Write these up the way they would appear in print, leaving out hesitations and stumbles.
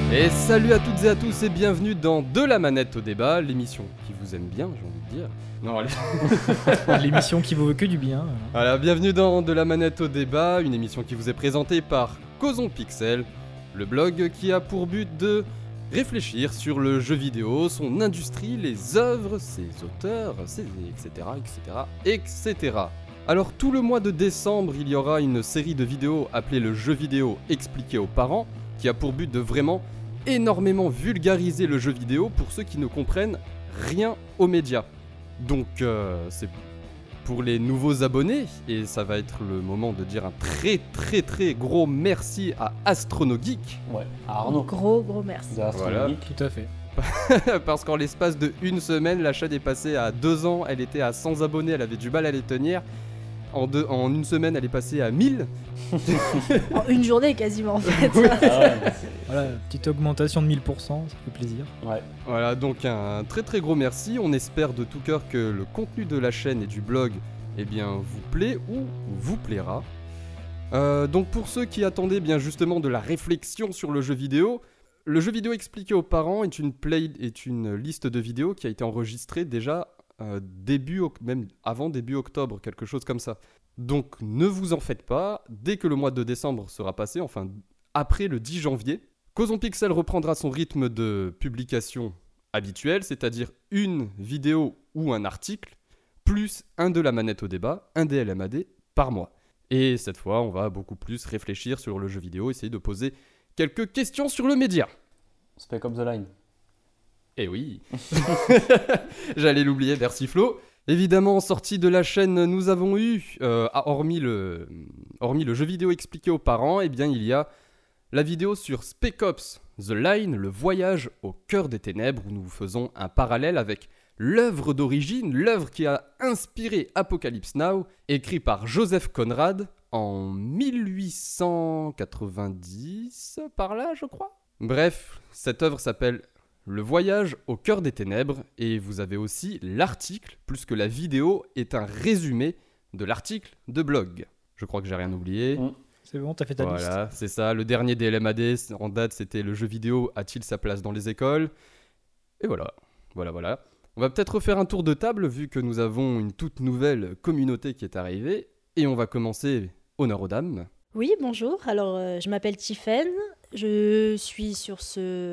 Et salut à toutes et à tous et bienvenue dans De la manette au débat, l'émission qui vous aime bien, j'ai envie de dire. Non, allez. L'émission qui vous veut que du bien. Voilà, bienvenue dans De la manette au débat, une émission qui vous est présentée par Causons Pixel, le blog qui a pour but de réfléchir sur le jeu vidéo, son industrie, les œuvres, ses auteurs, etc., etc. Alors tout le mois de décembre, il y aura une série de vidéos appelée le jeu vidéo expliqué aux parents, qui a pour but de vraiment énormément vulgariser le jeu vidéo pour ceux qui ne comprennent rien aux médias. Donc c'est pour les nouveaux abonnés, et ça va être le moment de dire un très gros merci à AstronoGeek. Ouais, à Arnaud. Gros merci. Voilà. Tout à fait. Parce qu'en l'espace de une semaine, la chaîne est passée à 2 ans, elle était à 100 abonnés, elle avait du mal à les tenir. En une semaine, elle est passée à 1000. En une journée quasiment en fait. Voilà, petite augmentation de 1000%, ça fait plaisir. Ouais. Voilà, donc un très gros merci. On espère de tout cœur que le contenu de la chaîne et du blog vous plaît ou vous plaira. Donc pour ceux qui attendaient bien justement de la réflexion sur le jeu vidéo expliqué aux parents est une liste de vidéos qui a été enregistrée déjà même avant début octobre, quelque chose comme ça. Donc ne vous en faites pas, dès que le mois de décembre sera passé, enfin après le 10 janvier, Causons Pixel reprendra son rythme de publication habituel, c'est-à-dire une vidéo ou un article, plus un de la manette au débat, un DLMAD par mois. Et cette fois, on va beaucoup plus réfléchir sur le jeu vidéo, essayer de poser quelques questions sur le média. Spec Up the Line. Eh oui. J'allais l'oublier, merci Flo. Évidemment, en sortie de la chaîne, nous avons eu, hormis le jeu vidéo expliqué aux parents, il y a la vidéo sur Spec Ops The Line, le voyage au cœur des ténèbres, où nous faisons un parallèle avec l'œuvre d'origine, l'œuvre qui a inspiré Apocalypse Now, écrit par Joseph Conrad en 1890, par là je crois. Bref, cette œuvre s'appelle Le voyage au cœur des ténèbres, et vous avez aussi l'article, plus que la vidéo est un résumé de l'article de blog. Je crois que j'ai rien oublié. C'est bon, t'as fait ta liste. Voilà, c'est ça. Le dernier DLMAD en date, c'était le jeu vidéo a-t-il sa place dans les écoles ? Et voilà. On va peut-être refaire un tour de table, vu que nous avons une toute nouvelle communauté qui est arrivée. Et on va commencer, honneur aux dames. Oui, bonjour. Alors, je m'appelle Tiffaine. Je suis sur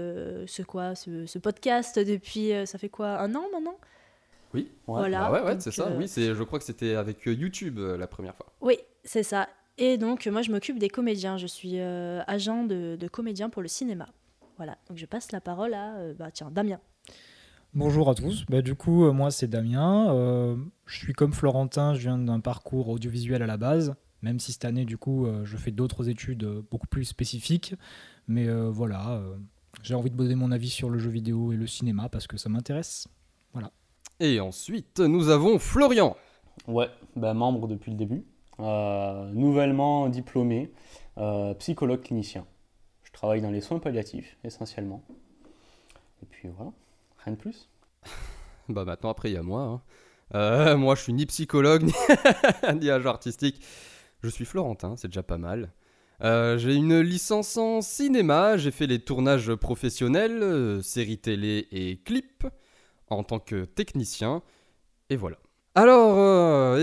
ce podcast depuis, ça fait quoi, 1 an maintenant ? Oui. Voilà. Ouais, donc, c'est ça. Oui, je crois que c'était avec YouTube la première fois. Oui, c'est ça. Et donc, moi, je m'occupe des comédiens. Je suis agent de comédiens pour le cinéma. Voilà. Donc, je passe la parole à, Damien. Bonjour à tous. Du coup, moi, c'est Damien. Je suis comme Florentin, je viens d'un parcours audiovisuel à la base. Même si cette année, du coup, je fais d'autres études beaucoup plus spécifiques. Mais j'ai envie de donner mon avis sur le jeu vidéo et le cinéma parce que ça m'intéresse. Voilà. Et ensuite, nous avons Florian. Ouais, membre depuis le début. Nouvellement diplômé, psychologue clinicien. Je travaille dans les soins palliatifs, essentiellement. Et puis voilà, rien de plus. Maintenant, après, il y a moi. Moi, je suis ni psychologue, ni agent artistique. Je suis Florentin, c'est déjà pas mal. J'ai une licence en cinéma, j'ai fait les tournages professionnels, séries télé et clips, en tant que technicien, et voilà. Alors,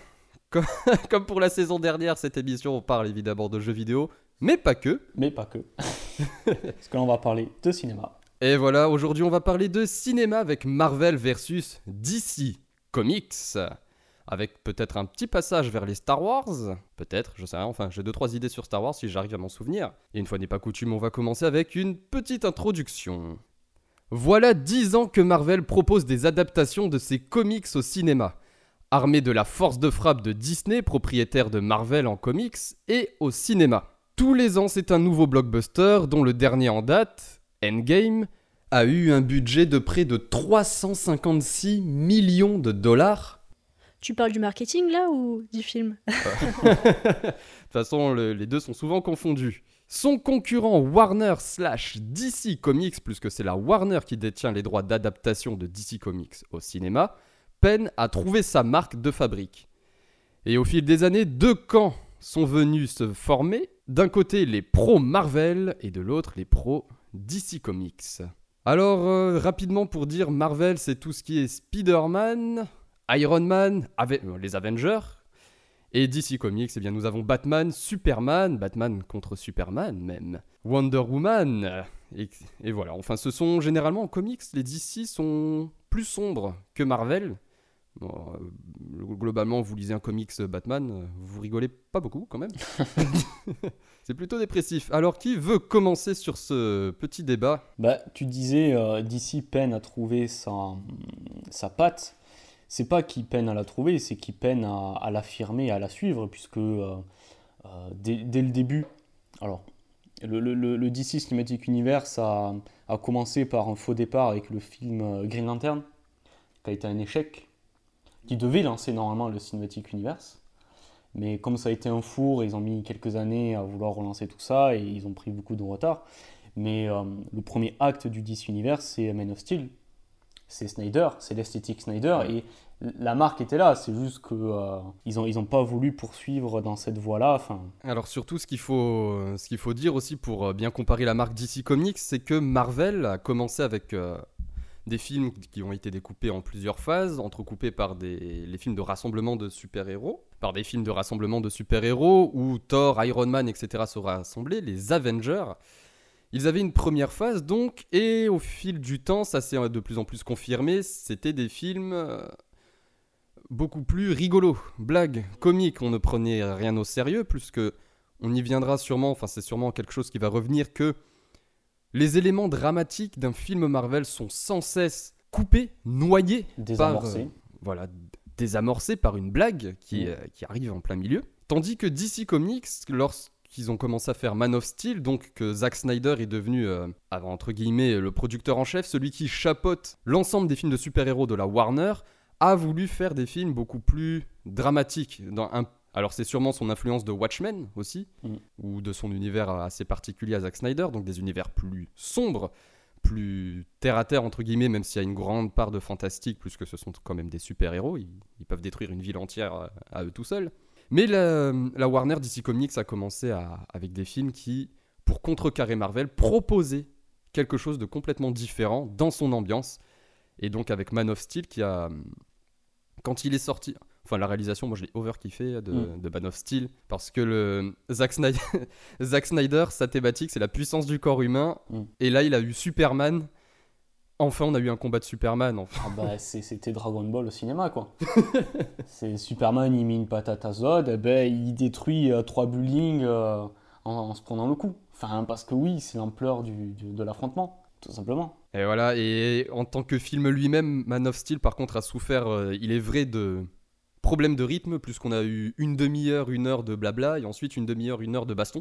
comme pour la saison dernière, cette émission, on parle évidemment de jeux vidéo, mais pas que. Parce que là, on va parler de cinéma. Et voilà, aujourd'hui, on va parler de cinéma avec Marvel versus DC Comics. Avec peut-être un petit passage vers les Star Wars, peut-être, je sais rien, enfin j'ai 2-3 idées sur Star Wars si j'arrive à m'en souvenir. Et une fois n'est pas coutume, on va commencer avec une petite introduction. Voilà 10 ans que Marvel propose des adaptations de ses comics au cinéma. Armé de la force de frappe de Disney, propriétaire de Marvel en comics, et au cinéma. Tous les ans, c'est un nouveau blockbuster dont le dernier en date, Endgame, a eu un budget de près de 356 millions de dollars. Tu parles du marketing là ou du film ? De toute façon, les deux sont souvent confondus. Son concurrent Warner/DC Comics, puisque c'est la Warner qui détient les droits d'adaptation de DC Comics au cinéma, peine à trouver sa marque de fabrique. Et au fil des années, 2 camps sont venus se former. D'un côté, les pros Marvel et de l'autre, les pros DC Comics. Alors, rapidement pour dire, Marvel, c'est tout ce qui est Spider-Man, Iron Man, les Avengers. Et DC Comics, eh bien, nous avons Batman, Superman, Batman contre Superman même, Wonder Woman, et voilà. Enfin, ce sont généralement en comics, les DC sont plus sombres que Marvel. Bon, globalement, vous lisez un comics Batman, vous rigolez pas beaucoup quand même. C'est plutôt dépressif. Alors, qui veut commencer sur ce petit débat ? Tu disais DC peine à trouver sa patte. C'est pas qu'il peine à la trouver, c'est qu'il peine à l'affirmer, à la suivre, puisque dès le début, alors le DC Cinematic Universe a commencé par un faux départ avec le film Green Lantern, qui a été un échec, qui devait lancer normalement le Cinematic Universe, mais comme ça a été un four, ils ont mis quelques années à vouloir relancer tout ça, et ils ont pris beaucoup de retard. Mais le premier acte du DC Universe, c'est Man of Steel. C'est Snyder, c'est l'esthétique Snyder, et la marque était là, c'est juste qu'ils ont pas voulu poursuivre dans cette voie-là. Alors surtout, ce qu'il faut dire aussi pour bien comparer la marque DC Comics, c'est que Marvel a commencé avec des films qui ont été découpés en plusieurs phases, entrecoupés par les films de rassemblement de super-héros, par des films de rassemblement de super-héros où Thor, Iron Man, etc. se rassemblaient, les Avengers. Ils avaient une première phase donc, et au fil du temps, ça s'est de plus en plus confirmé, c'était des films beaucoup plus rigolos, blagues, comiques, on ne prenait rien au sérieux, puisque on y viendra sûrement, enfin c'est sûrement quelque chose qui va revenir, que les éléments dramatiques d'un film Marvel sont sans cesse coupés, noyés, désamorcés par une blague qui arrive en plein milieu. Tandis que DC Comics, lorsqu'ils ont commencé à faire Man of Steel, donc que Zack Snyder est devenu, entre guillemets, le producteur en chef, celui qui chapeaute l'ensemble des films de super-héros de la Warner, a voulu faire des films beaucoup plus dramatiques. Alors c'est sûrement son influence de Watchmen aussi, ou de son univers assez particulier à Zack Snyder, donc des univers plus sombres, plus terre-à-terre entre guillemets, même s'il y a une grande part de fantastique, puisque ce sont quand même des super-héros, ils peuvent détruire une ville entière à eux tout seuls. Mais la Warner DC Comics a commencé avec des films qui, pour contrecarrer Marvel, proposaient quelque chose de complètement différent dans son ambiance. Et donc avec Man of Steel qui a... Quand il est sorti... Enfin, la réalisation, moi je l'ai overkiffé de Man of Steel, parce que Zack Snyder, sa thématique, c'est la puissance du corps humain. Et là, il a eu Superman. Enfin, on a eu un combat de Superman. Enfin. C'était Dragon Ball au cinéma, quoi. C'est Superman, il met une patate à Zod, il détruit 3 buildings en se prenant le coup. Enfin, parce que oui, c'est l'ampleur de l'affrontement, tout simplement. Et voilà, et en tant que film lui-même, Man of Steel, par contre, a souffert, il est vrai, de problèmes de rythme, puisqu'on a eu une demi-heure, 1 heure de blabla, et ensuite une demi-heure, 1 heure de baston.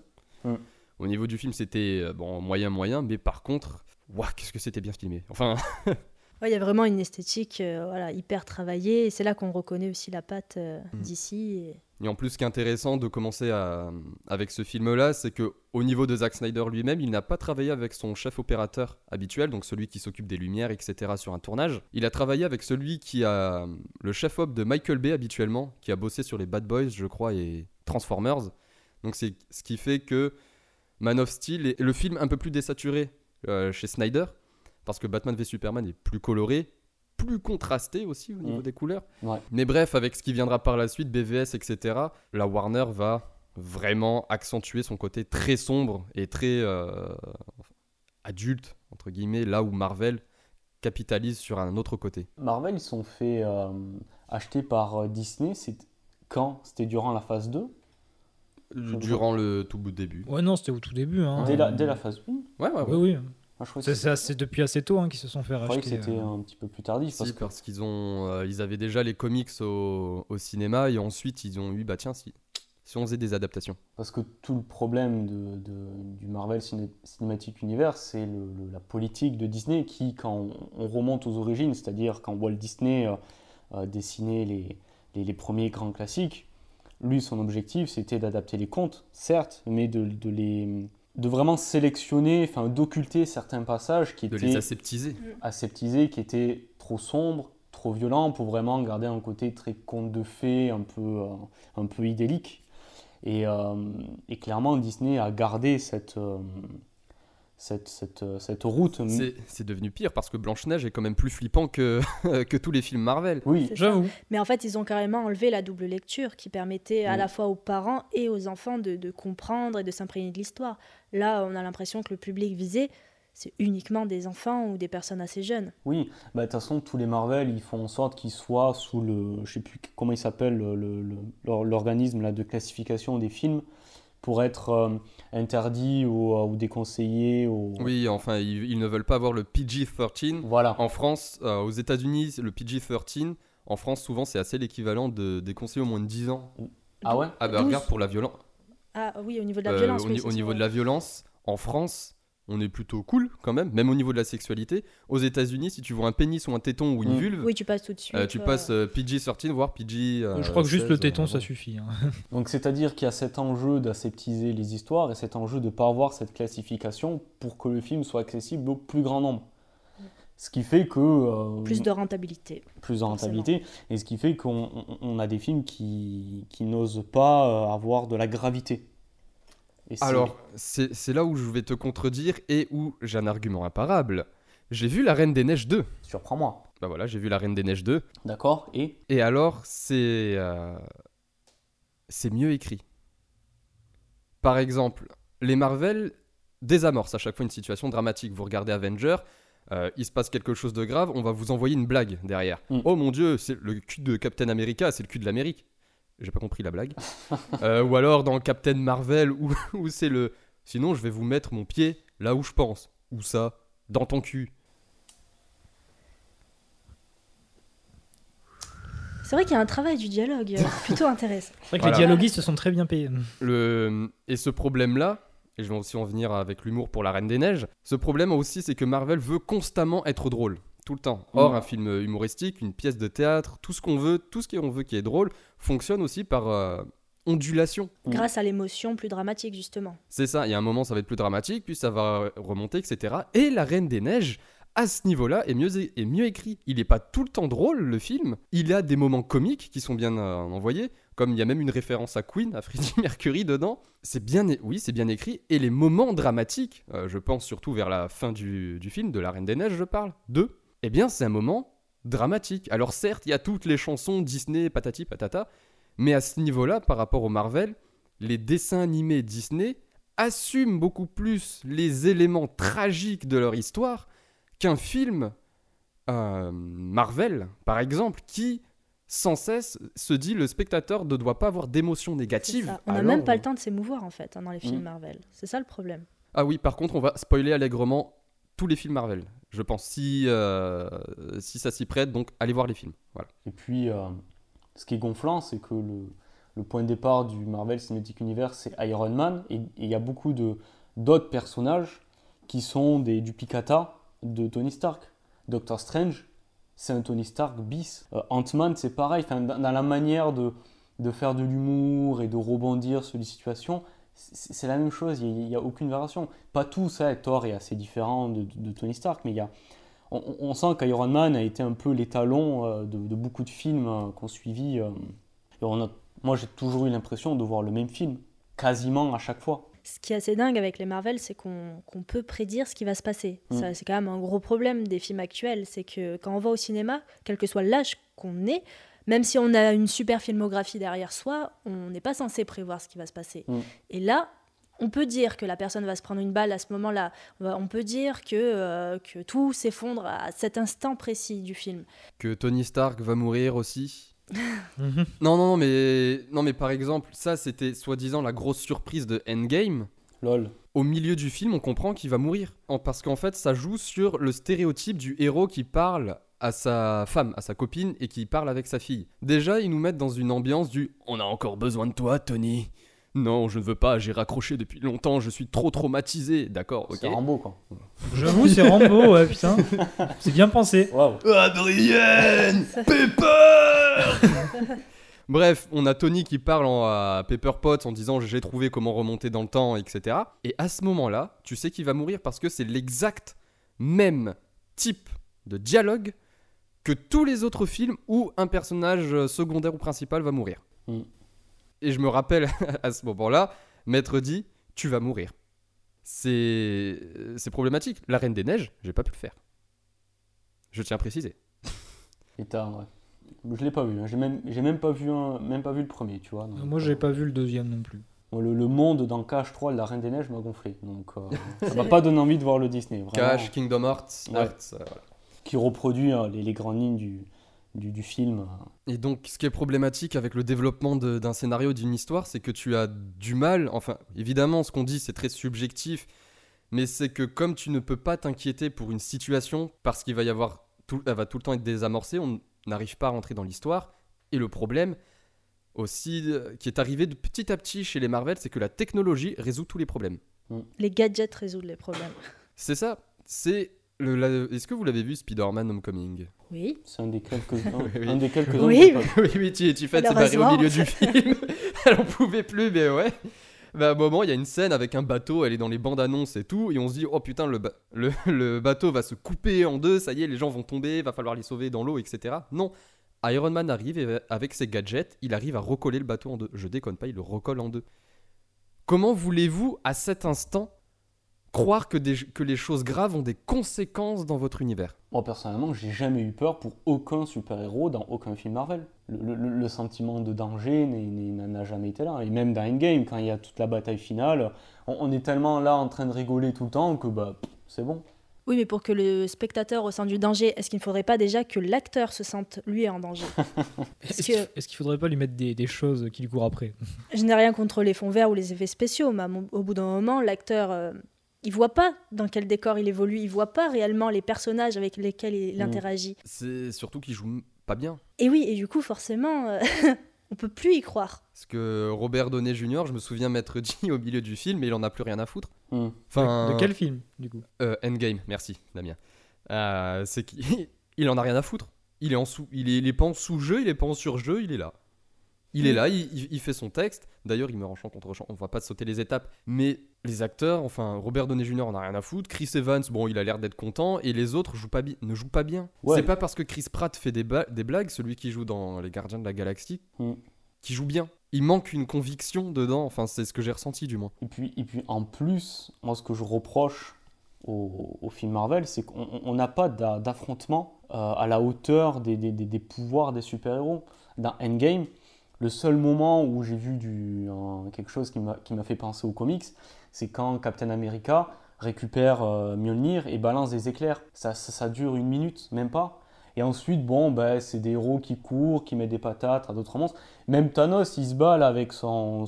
Au niveau du film, c'était moyen, mais par contre, qu'est-ce que c'était bien filmé. Enfin... Il y a vraiment une esthétique hyper travaillée, et c'est là qu'on reconnaît aussi la patte d'ici. Et en plus, ce qui est intéressant de commencer avec ce film-là, c'est qu'au niveau de Zack Snyder lui-même, il n'a pas travaillé avec son chef opérateur habituel, donc celui qui s'occupe des lumières, etc. sur un tournage. Il a travaillé avec celui qui a le chef-op de Michael Bay habituellement, qui a bossé sur les Bad Boys, je crois, et Transformers. Donc c'est ce qui fait que Man of Steel est le film un peu plus désaturé chez Snyder, parce que Batman v Superman est plus coloré, plus contrasté aussi au niveau des couleurs. Ouais. Mais bref, avec ce qui viendra par la suite, BVS, etc., la Warner va vraiment accentuer son côté très sombre et très adulte, entre guillemets, là où Marvel capitalise sur un autre côté. Marvel, ils sont fait acheter par Disney, c'était durant la phase 2 ? Durant le tout bout de début. Ouais, non, c'était au tout début. Hein. Dès la phase 1 ? Ouais. Oui. C'est depuis assez tôt qu'ils se sont fait racheter. Je croyais que c'était un petit peu plus tardif. Parce qu'ils ils avaient déjà les comics au cinéma, et ensuite ils ont eu, si on faisait des adaptations. Parce que tout le problème du Marvel Cinematic Universe, c'est la politique de Disney qui, quand on remonte aux origines, c'est-à-dire quand Walt Disney dessinait les premiers grands classiques, lui, son objectif, c'était d'adapter les contes, certes, mais de vraiment sélectionner, d'occulter certains passages qui étaient... De les aseptiser. Aseptisés, qui étaient trop sombres, trop violents, pour vraiment garder un côté très conte de fées, un peu idyllique. Et clairement, Disney a gardé cette route. C'est devenu pire parce que Blanche-Neige est quand même plus flippant que, que tous les films Marvel. Oui, C'est ça. J'avoue. Mais en fait, ils ont carrément enlevé la double lecture qui permettait à la fois aux parents et aux enfants de comprendre et de s'imprégner de l'histoire. Là, on a l'impression que le public visé, c'est uniquement des enfants ou des personnes assez jeunes. oui. Bah, de toute façon, tous les Marvel, ils font en sorte qu'ils soient sous je sais plus comment il s'appelle, l'organisme là, de classification des films, pour être interdits ou déconseillés. Oui, enfin, ils ne veulent pas avoir le PG-13. Voilà. En France, aux États-Unis, le PG-13. En France, souvent, c'est assez l'équivalent des conseillers au moins de 10 ans. Ah ouais? Ah bah 12. regarde, pour la violence. Ah oui, au niveau de la violence. oui, Au c'est niveau sûr. de la violence, en France, on est plutôt cool quand même au niveau de la sexualité. Aux États-Unis, si tu vois un pénis ou un téton ou une vulve, Oui, tu passes tout de suite. tu passes PG-13 voire PG. Je crois que juste le 16, téton, ça vraiment. suffit. Hein. Donc c'est-à-dire qu'il y a cet enjeu d'aseptiser les histoires et cet enjeu de ne pas avoir cette classification pour que le film soit accessible au plus grand nombre. Ce qui fait que... Plus de rentabilité. plus de rentabilité, et ce qui fait qu'on a des films qui n'osent pas avoir de la gravité. Et Alors, c'est là où je vais te contredire et où j'ai un argument imparable. J'ai vu La Reine des Neiges 2. surprends-moi. Bah voilà, j'ai vu La Reine des Neiges 2. D'accord? Et Et alors, c'est mieux écrit. Par exemple, les Marvel désamorcent à chaque fois une situation dramatique. Vous regardez Avengers, il se passe quelque chose de grave, on va vous envoyer une blague derrière. Oh mon dieu, c'est le cul de Captain America, c'est le cul de l'Amérique. J'ai pas compris la blague. Ou alors dans Captain Marvel, où c'est le... Sinon, je vais vous mettre mon pied là où je pense. Où ça? Dans ton cul. C'est vrai qu'il y a un travail du dialogue plutôt intéressant. C'est vrai que Voilà. les dialoguistes sont très bien payés. Et ce problème-là, et je vais aussi en venir avec l'humour pour La Reine des Neiges, ce problème aussi, c'est que Marvel veut constamment être drôle. Tout le temps. Or, un film humoristique, une pièce de théâtre, tout ce qu'on veut, tout ce qu'on veut qui est drôle, fonctionne aussi par ondulation. Grâce à l'émotion plus dramatique, justement. C'est ça, il y a un moment ça va être plus dramatique, puis ça va remonter, etc. Et La Reine des Neiges, à ce niveau-là, est mieux écrit. Il n'est pas tout le temps drôle, le film. Il a des moments comiques qui sont bien envoyés, comme il y a même une référence à Queen, à Freddie Mercury dedans. C'est bien écrit. Et les moments dramatiques, je pense surtout vers la fin du film, de La Reine des Neiges, je parle, eh bien c'est un moment dramatique. Alors certes, il y a toutes les chansons Disney, patati patata, mais à ce niveau-là, par rapport au Marvel, les dessins animés Disney assument beaucoup plus les éléments tragiques de leur histoire qu'un film Marvel, par exemple, qui sans cesse se dit le spectateur ne doit pas avoir d'émotions C'est négatives. ça. On n'a Alors, même pas le temps de s'émouvoir, en fait, dans les films Marvel. C'est ça le problème. Ah oui, par contre, on va spoiler allègrement tous les films Marvel, je pense, si ça s'y prête, donc allez voir les films. Voilà. Et puis, ce qui est gonflant, c'est que le point de départ du Marvel Cinematic Universe, c'est Iron Man, et il y a beaucoup d'autres personnages qui sont des duplicata de Tony Stark. Doctor Strange, c'est un Tony Stark bis. Ant-Man, c'est pareil, dans la manière de faire de l'humour et de rebondir sur les situations, c'est la même chose, il n'y a aucune variation. Pas tout ça, Thor est assez différent de Tony Stark, mais on sent qu'Iron Man a été un peu l'étalon de beaucoup de films qu'on suivi. Moi, j'ai toujours eu l'impression de voir le même film, quasiment à chaque fois. Ce qui est assez dingue avec les Marvel, c'est qu'on peut prédire ce qui va se passer. Ça, c'est quand même un gros problème des films actuels, c'est que quand on va au cinéma, quel que soit l'âge qu'on ait, même si on a une super filmographie derrière soi, on n'est pas censé prévoir ce qui va se passer. Et là, on peut dire que la personne va se prendre une balle à ce moment-là. On peut dire que tout s'effondre à cet instant précis du film. Que Tony Stark va mourir aussi. Non, mais par exemple, ça c'était soi-disant la grosse surprise de Endgame. Lol. Au milieu du film, on comprend qu'il va mourir. Parce qu'en fait, ça joue sur le stéréotype du héros qui parle à sa femme, à sa copine, et qui parle avec sa fille. Déjà, ils nous mettent dans une ambiance du « On a encore besoin de toi, Tony !» Non, je ne veux pas, j'ai raccroché depuis longtemps, je suis trop traumatisé. D'accord, ok. C'est Rambo, quoi. J'avoue, c'est Rambo, ouais, putain. C'est bien pensé. Waouh. Adrienne Pepper. Bref, on a Tony qui parle à Pepper Potts en disant j'ai trouvé comment remonter dans le temps, etc. Et à ce moment-là, tu sais qu'il va mourir parce que c'est l'exact même type de dialogue que tous les autres films où un personnage secondaire ou principal va mourir. Et je me rappelle à ce moment-là, Maître dit tu vas mourir. c'est problématique. La Reine des Neiges, j'ai pas pu le faire. Je tiens à préciser. Et je l'ai pas vu, hein. J'ai même pas vu le premier, tu vois. Donc, Moi, j'ai pas vu le deuxième non plus. le monde dans KH3 de la Reine des Neiges m'a gonflé, donc ça m'a pas donné envie de voir le Disney. Vraiment, Cash, Kingdom Hearts, Ouais. voilà. qui reproduit les grandes lignes du film. Et donc, ce qui est problématique avec le développement d'un scénario, d'une histoire, c'est que tu as du mal, enfin, évidemment, ce qu'on dit, c'est très subjectif, mais c'est que comme tu ne peux pas t'inquiéter pour une situation, parce qu'il va y avoir, elle va tout le temps être désamorcée, on n'arrive pas à rentrer dans l'histoire, et le problème aussi, qui est arrivé de petit à petit chez les Marvel, c'est que la technologie résout tous les problèmes. Les gadgets résoudent les problèmes. C'est ça, est-ce que vous l'avez vu, Spider-Man Homecoming? Oui. C'est un des quelques Oui. un des quelques Oui. que j'ai pas vu. Oui, tu fais séparer au Malheureusement. milieu du film. Elle en pouvait plus, mais ouais. Bah, à un moment, il y a une scène avec un bateau, elle est dans les bandes annonces et tout, et on se dit, oh putain, le bateau va se couper en deux, ça y est, les gens vont tomber, va falloir les sauver dans l'eau, etc. Non, Iron Man arrive et avec ses gadgets, il arrive à recoller le bateau en deux. Je déconne pas, il le recolle en deux. Comment voulez-vous, à cet instant, croire que les choses graves ont des conséquences dans votre univers? Moi, personnellement, j'ai jamais eu peur pour aucun super-héros dans aucun film Marvel. Le sentiment de danger n'a jamais été là. Et même dans Endgame, quand il y a toute la bataille finale, on est tellement là en train de rigoler tout le temps que c'est bon. Oui, mais pour que le spectateur ressente du danger, est-ce qu'il ne faudrait pas déjà que l'acteur se sente, lui, en danger? Est-ce qu'il faudrait pas lui mettre des choses qui lui courent après? Je n'ai rien contre les fonds verts ou les effets spéciaux, mais au bout d'un moment, l'acteur, il voit pas dans quel décor il évolue, il voit pas réellement les personnages avec lesquels il interagit. C'est surtout qu'il joue pas bien. Et oui, et du coup, forcément, on peut plus y croire. Parce que Robert Downey Jr., je me souviens m'être dit au milieu du film, mais il en a plus rien à foutre. Mm. Enfin, De quel film, du coup? Endgame, merci Damien. C'est qu'il en a rien à foutre. Il est pas en sous-jeu, il est pas en sur-jeu, il est là. Il est là, il fait son texte. D'ailleurs, il meurt en champ contre champ. On va pas sauter les étapes. Mais les acteurs, enfin, Robert Downey Jr. en a rien à foutre. Chris Evans, bon, il a l'air d'être content. Et les autres ne jouent pas bien. Ouais. C'est pas parce que Chris Pratt fait des blagues, celui qui joue dans Les Gardiens de la Galaxie, qui joue bien. Il manque une conviction dedans. Enfin, c'est ce que j'ai ressenti, du moins. Et puis en plus, moi, ce que je reproche au film Marvel, c'est qu'on n'a pas d'affrontement à la hauteur des pouvoirs des super-héros. Dans Endgame, le seul moment où j'ai vu quelque chose qui m'a fait penser aux comics, c'est quand Captain America récupère Mjolnir et balance des éclairs. Ça dure 1 minute, même pas. Et ensuite, c'est des héros qui courent, qui mettent des patates à d'autres monstres. Même Thanos, il se bat là, avec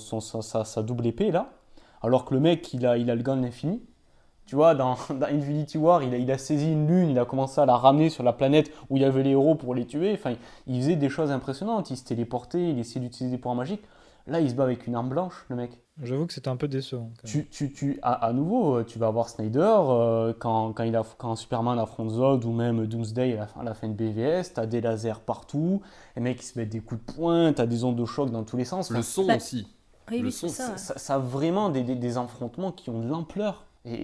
sa double épée, là, alors que le mec, il a le gun infini. Tu vois, dans Infinity War, il a saisi une lune, il a commencé à la ramener sur la planète où il y avait les héros pour les tuer. Enfin, il faisait des choses impressionnantes. Il se téléportait, il essayait d'utiliser des pouvoirs magiques. Là, il se bat avec une arme blanche, le mec. J'avoue que c'était un peu décevant. Quand même. À nouveau, tu vas voir Snyder, quand Superman affronte Zod ou même Doomsday à la fin de BVS, t'as des lasers partout, les mecs ils se mettent des coups de poing, t'as des ondes de choc dans tous les sens. Le son aussi. Oui, Le oui, c'est son, ça. Ça a vraiment des affrontements qui ont de l'ampleur.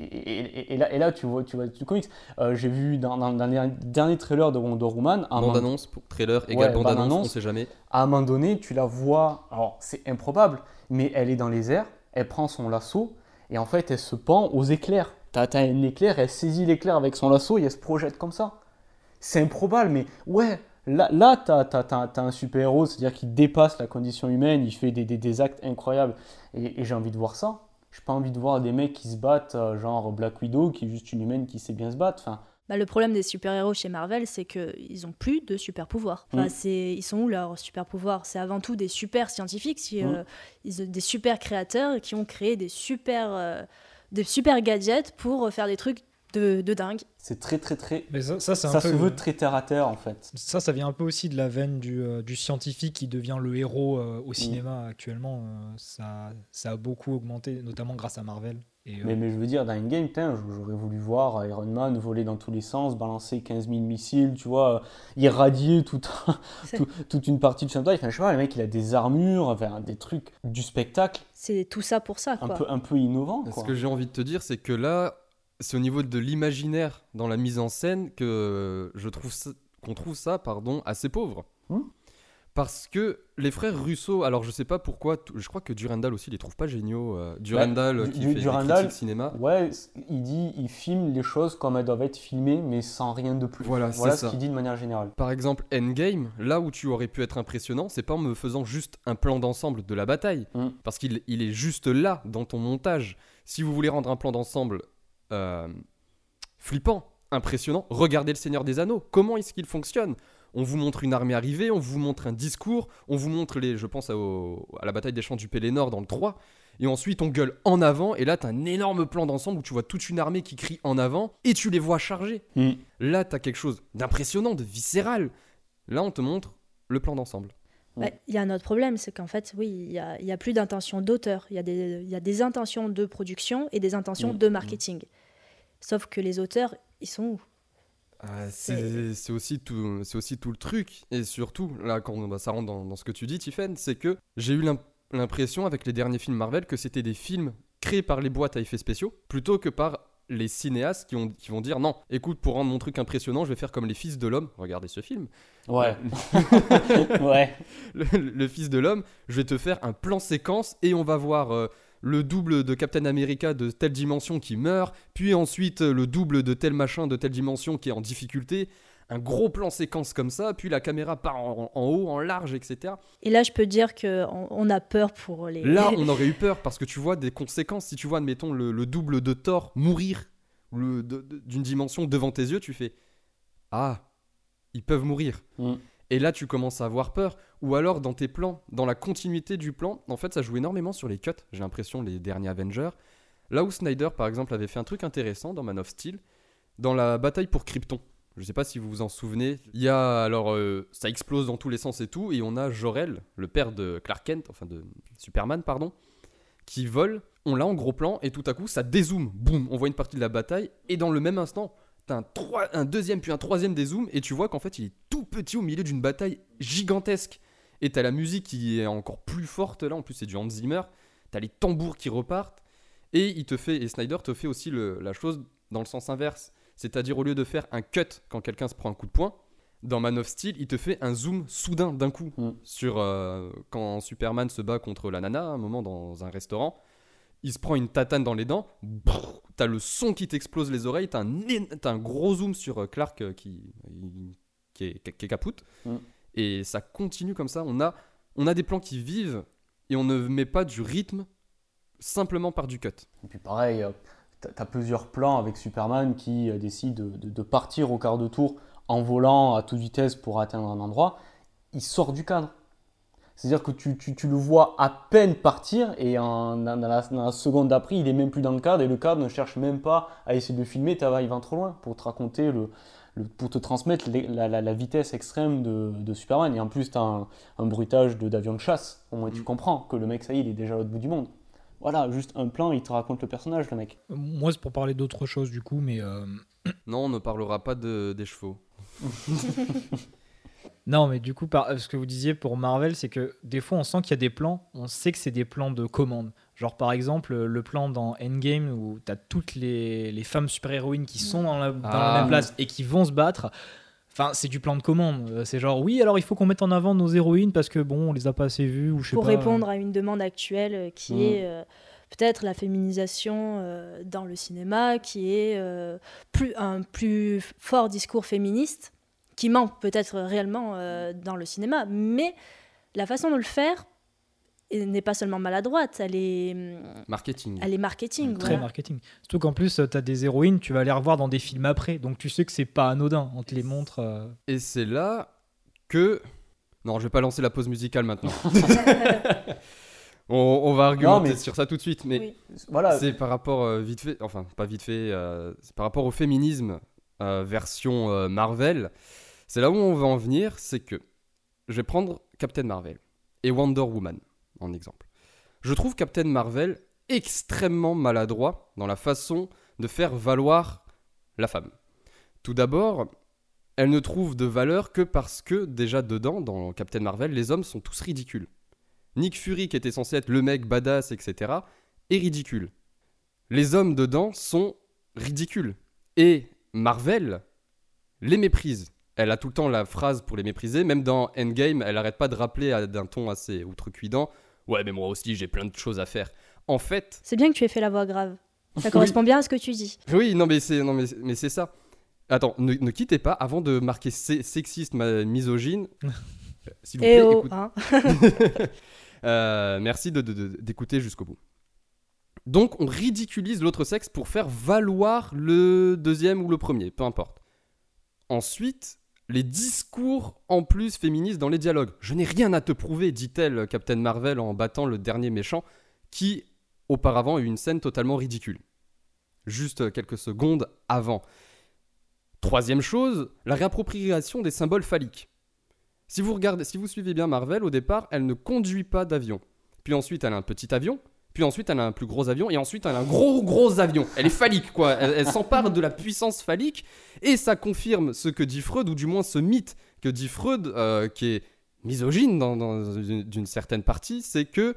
Et là, tu vois du comics. J'ai vu dans les derniers trailers de Wonder Woman. Bande-annonce, pour trailer égale Ouais, bande-annonce, bande-annonce. on sait jamais. À un moment donné, tu la vois. Alors, c'est improbable, mais elle est dans les airs, elle prend son lasso, et en fait, elle se pend aux éclairs. T'as un éclair, elle saisit l'éclair avec son lasso, et elle se projette comme ça. C'est improbable, mais ouais. Là t'as un super-héros, c'est-à-dire qu'il dépasse la condition humaine, il fait des actes incroyables. Et j'ai envie de voir ça. J'ai pas envie de voir des mecs qui se battent, genre Black Widow, qui est juste une humaine qui sait bien se battre. Enfin, Le problème des super-héros chez Marvel, c'est qu'ils n'ont plus de super-pouvoirs. Enfin, ils sont où leurs super-pouvoirs? C'est avant tout des super scientifiques, des super créateurs qui ont créé des super gadgets pour faire des trucs de dingue. c'est très. Mais ça c'est un Ça peu, se veut très terre à terre, en fait. ça vient un peu aussi de la veine du scientifique qui devient le héros au cinéma actuellement. Ça a beaucoup augmenté, notamment grâce à Marvel. Et, Mais je veux dire, dans Endgame, j'aurais voulu voir Iron Man voler dans tous les sens, balancer 15 000 missiles, tu vois, irradier toute une partie de Shanghai. Enfin, je sais pas, le mec, il a des armures, enfin, des trucs, du spectacle, C'est tout ça pour ça, quoi. un peu innovant, Ce quoi. que j'ai envie de te dire, c'est que là, c'est au niveau de l'imaginaire dans la mise en scène que je trouve qu'on trouve ça assez pauvre. Parce que les frères Russo, alors je sais pas pourquoi, je crois que Durandal aussi les trouve pas géniaux. Durandal qui fait des critiques cinéma. Ouais, il filme les choses comme elles doivent être filmées, mais sans rien de plus. Voilà ce ça. qu'il dit de manière générale. Par exemple, Endgame, là où tu aurais pu être impressionnant, c'est pas en me faisant juste un plan d'ensemble de la bataille, parce qu'il est juste là dans ton montage. Si vous voulez rendre un plan d'ensemble flippant, impressionnant, regardez Le Seigneur des Anneaux. Comment est-ce qu'il fonctionne ? On vous montre une armée arrivée, on vous montre un discours, on vous montre je pense à la bataille des champs du Pélénor dans le 3, et ensuite on gueule en avant, et là t'as un énorme plan d'ensemble où tu vois toute une armée qui crie en avant, et tu les vois charger. Là t'as quelque chose d'impressionnant, de viscéral. Là on te montre le plan d'ensemble. Il y a un autre problème, c'est qu'en fait, oui, il y a plus d'intention d'auteur. Il y a des intentions de production et des intentions de marketing. Sauf que les auteurs, ils sont où ? C'est aussi tout le truc. Et surtout, là, quand ça rentre dans ce que tu dis, Tiffen, c'est que j'ai eu l'impression avec les derniers films Marvel que c'était des films créés par les boîtes à effets spéciaux plutôt que par les cinéastes qui vont dire non, écoute, pour rendre mon truc impressionnant, je vais faire comme les Fils de l'Homme. Regardez ce film. Ouais. Ouais. Le Fils de l'Homme, je vais te faire un plan séquence et on va voir le double de Captain America de telle dimension qui meurt, puis ensuite le double de tel machin de telle dimension qui est en difficulté. Un gros plan séquence comme ça, puis la caméra part en haut, en large, etc. Et là, je peux dire qu'on a peur pour les... Là, on aurait eu peur, parce que tu vois des conséquences. Si tu vois, admettons, le double de Thor mourir d'une dimension devant tes yeux, tu fais « Ah, ils peuvent mourir ». Et là, tu commences à avoir peur. Ou alors, dans tes plans, dans la continuité du plan, en fait, ça joue énormément sur les cuts. J'ai l'impression, les derniers Avengers. Là où Snyder, par exemple, avait fait un truc intéressant dans Man of Steel, dans la bataille pour Krypton. Je sais pas si vous vous en souvenez. Il y a, alors, ça explose dans tous les sens et tout, et on a Jor-El, le père de Clark Kent, enfin de Superman, pardon, qui vole. On l'a en gros plan, et tout à coup, ça dézoome. Boum, on voit une partie de la bataille, et dans le même instant, t'as un deuxième puis un troisième dézoom, et tu vois qu'en fait, il est tout petit au milieu d'une bataille gigantesque. Et t'as la musique qui est encore plus forte, là, en plus c'est du Hans Zimmer. T'as les tambours qui repartent, et Snyder te fait aussi la chose dans le sens inverse. C'est-à-dire, au lieu de faire un cut quand quelqu'un se prend un coup de poing, dans Man of Steel, il te fait un zoom soudain d'un coup sur quand Superman se bat contre la nana, à un moment dans un restaurant. Il se prend une tatane dans les dents, t'as le son qui t'explose les oreilles, t'as un gros zoom sur Clark qui est capoute. Et ça continue comme ça. On a des plans qui vivent et on ne met pas du rythme simplement par du cut. Et puis pareil... T'as plusieurs plans avec Superman qui décide de partir au quart de tour en volant à toute vitesse pour atteindre un endroit. Il sort du cadre. C'est-à-dire que tu le vois à peine partir et dans la seconde d'après, il est même plus dans le cadre et le cadre ne cherche même pas à essayer de filmer. Il va trop loin pour te raconter, pour te transmettre la vitesse extrême de Superman. Et en plus, t'as un bruitage d'avion de chasse. Au moins, tu comprends que le mec, ça y est, il est déjà à l'autre bout du monde. Voilà, juste un plan, il te raconte le personnage, le mec. Moi, c'est pour parler d'autre chose, du coup, mais... Non, on ne parlera pas des chevaux. Non, mais du coup, ce que vous disiez pour Marvel, c'est que des fois, on sent qu'il y a des plans, on sait que c'est des plans de commande. Genre, par exemple, le plan dans Endgame, où t'as toutes les femmes super-héroïnes qui sont dans la même place et qui vont se battre... Enfin, c'est du plan de commande. C'est genre, oui, alors il faut qu'on mette en avant nos héroïnes parce que, bon, on les a pas assez vues ou je sais pas. Pour répondre à une demande actuelle qui est peut-être la féminisation dans le cinéma, qui est un plus fort discours féministe, qui manque peut-être réellement dans le cinéma. Mais la façon de le faire n'est pas seulement maladroite, elle est marketing. Elle est marketing. Très marketing. Surtout qu'en plus, tu as des héroïnes, tu vas les revoir dans des films après, donc tu sais que c'est pas anodin, on te les montre. Et c'est là que... Non, je vais pas lancer la pause musicale maintenant. on va argumenter sur ça tout de suite, mais voilà. C'est par rapport vite fait, enfin pas vite fait, c'est par rapport au féminisme version Marvel. C'est là où on va en venir, c'est que je vais prendre Captain Marvel et Wonder Woman en exemple. Je trouve Captain Marvel extrêmement maladroit dans la façon de faire valoir la femme. Tout d'abord, elle ne trouve de valeur que parce que, déjà dedans, dans Captain Marvel, les hommes sont tous ridicules. Nick Fury, qui était censé être le mec badass, etc., est ridicule. Les hommes dedans sont ridicules. Et Marvel les méprise. Elle a tout le temps la phrase pour les mépriser. Même dans Endgame, elle arrête pas de rappeler d'un ton assez outrecuidant. Ouais, mais moi aussi, j'ai plein de choses à faire. En fait... C'est bien que tu aies fait la voix grave. Ça correspond bien à ce que tu dis. Oui, mais c'est ça. Attends, ne quittez pas avant de marquer sexiste, misogyne. S'il vous plaît, écoute. Hein. Merci d'écouter jusqu'au bout. Donc, on ridiculise l'autre sexe pour faire valoir le deuxième ou le premier, peu importe. Ensuite, les discours en plus féministes dans les dialogues. Je n'ai rien à te prouver, dit-elle Captain Marvel en battant le dernier méchant qui, auparavant, a eu une scène totalement ridicule. Juste quelques secondes avant. Troisième chose, la réappropriation des symboles phalliques. Si vous suivez bien Marvel, au départ, elle ne conduit pas d'avion. Puis ensuite, elle a un petit avion. Puis ensuite, elle a un plus gros avion. Et ensuite, elle a un gros avion. Elle est phallique, quoi. Elle s'empare de la puissance phallique. Et ça confirme ce que dit Freud, ou du moins ce mythe que dit Freud, qui est misogyne d'une certaine partie, c'est que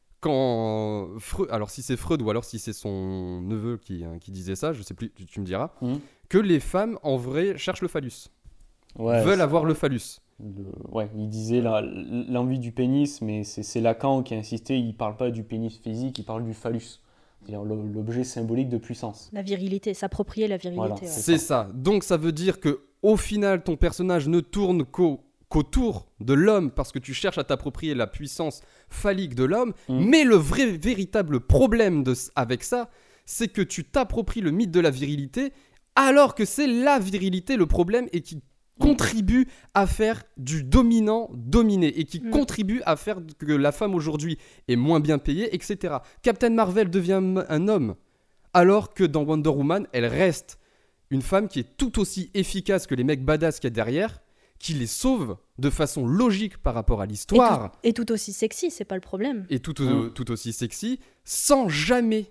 quand Freud, alors si c'est Freud ou alors si c'est son neveu qui disait ça, je sais plus, tu me diras, que les femmes, en vrai, cherchent le phallus. Veulent avoir le phallus. Il disait l'envie du pénis, mais c'est Lacan qui a insisté, il ne parle pas du pénis physique, il parle du phallus, c'est-à-dire l'objet symbolique de puissance. La virilité, s'approprier la virilité. Voilà, c'est ça. Donc ça veut dire qu'au final, ton personnage ne tourne qu'autour de l'homme parce que tu cherches à t'approprier la puissance phallique de l'homme, mais le véritable problème avec ça, c'est que tu t'appropries le mythe de la virilité alors que c'est la virilité le problème et qui contribue à faire du dominant dominé et qui contribue à faire que la femme aujourd'hui est moins bien payée, etc. Captain Marvel devient un homme, alors que dans Wonder Woman, elle reste une femme qui est tout aussi efficace que les mecs badass qu'il y a derrière, qui les sauve de façon logique par rapport à l'histoire. Et tout aussi sexy, c'est pas le problème. Et tout aussi sexy, sans jamais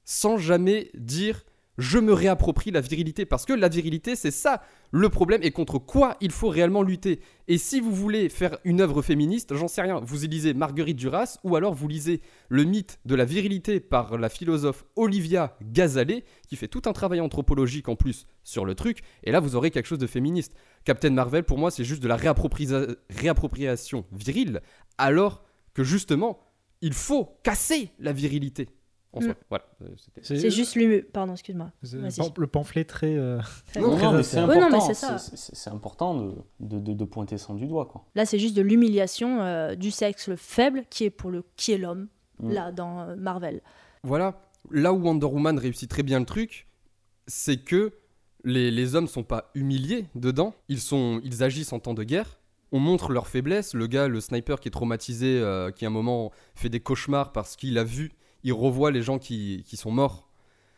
dire... Je me réapproprie la virilité, parce que la virilité, c'est ça le problème et contre quoi il faut réellement lutter. Et si vous voulez faire une œuvre féministe, j'en sais rien, vous lisez Marguerite Duras ou alors vous lisez Le mythe de la virilité par la philosophe Olivia Gazalet, qui fait tout un travail anthropologique en plus sur le truc, et là vous aurez quelque chose de féministe. Captain Marvel, pour moi, c'est juste de la réappropriation virile, alors que justement, il faut casser la virilité. Voilà, c'est juste l'humour. Pardon, excuse-moi. Le pamphlet très. Non, mais c'est important. Non, mais c'est ça. C'est important de pointer ça du doigt, quoi. Là, c'est juste de l'humiliation du sexe faible qui est l'homme. Là, dans Marvel. Voilà. Là où Wonder Woman réussit très bien le truc, c'est que les hommes sont pas humiliés dedans. Ils agissent en temps de guerre. On montre leur faiblesse. Le gars, le sniper qui est traumatisé, qui à un moment fait des cauchemars parce qu'il a vu. Il revoit les gens qui sont morts.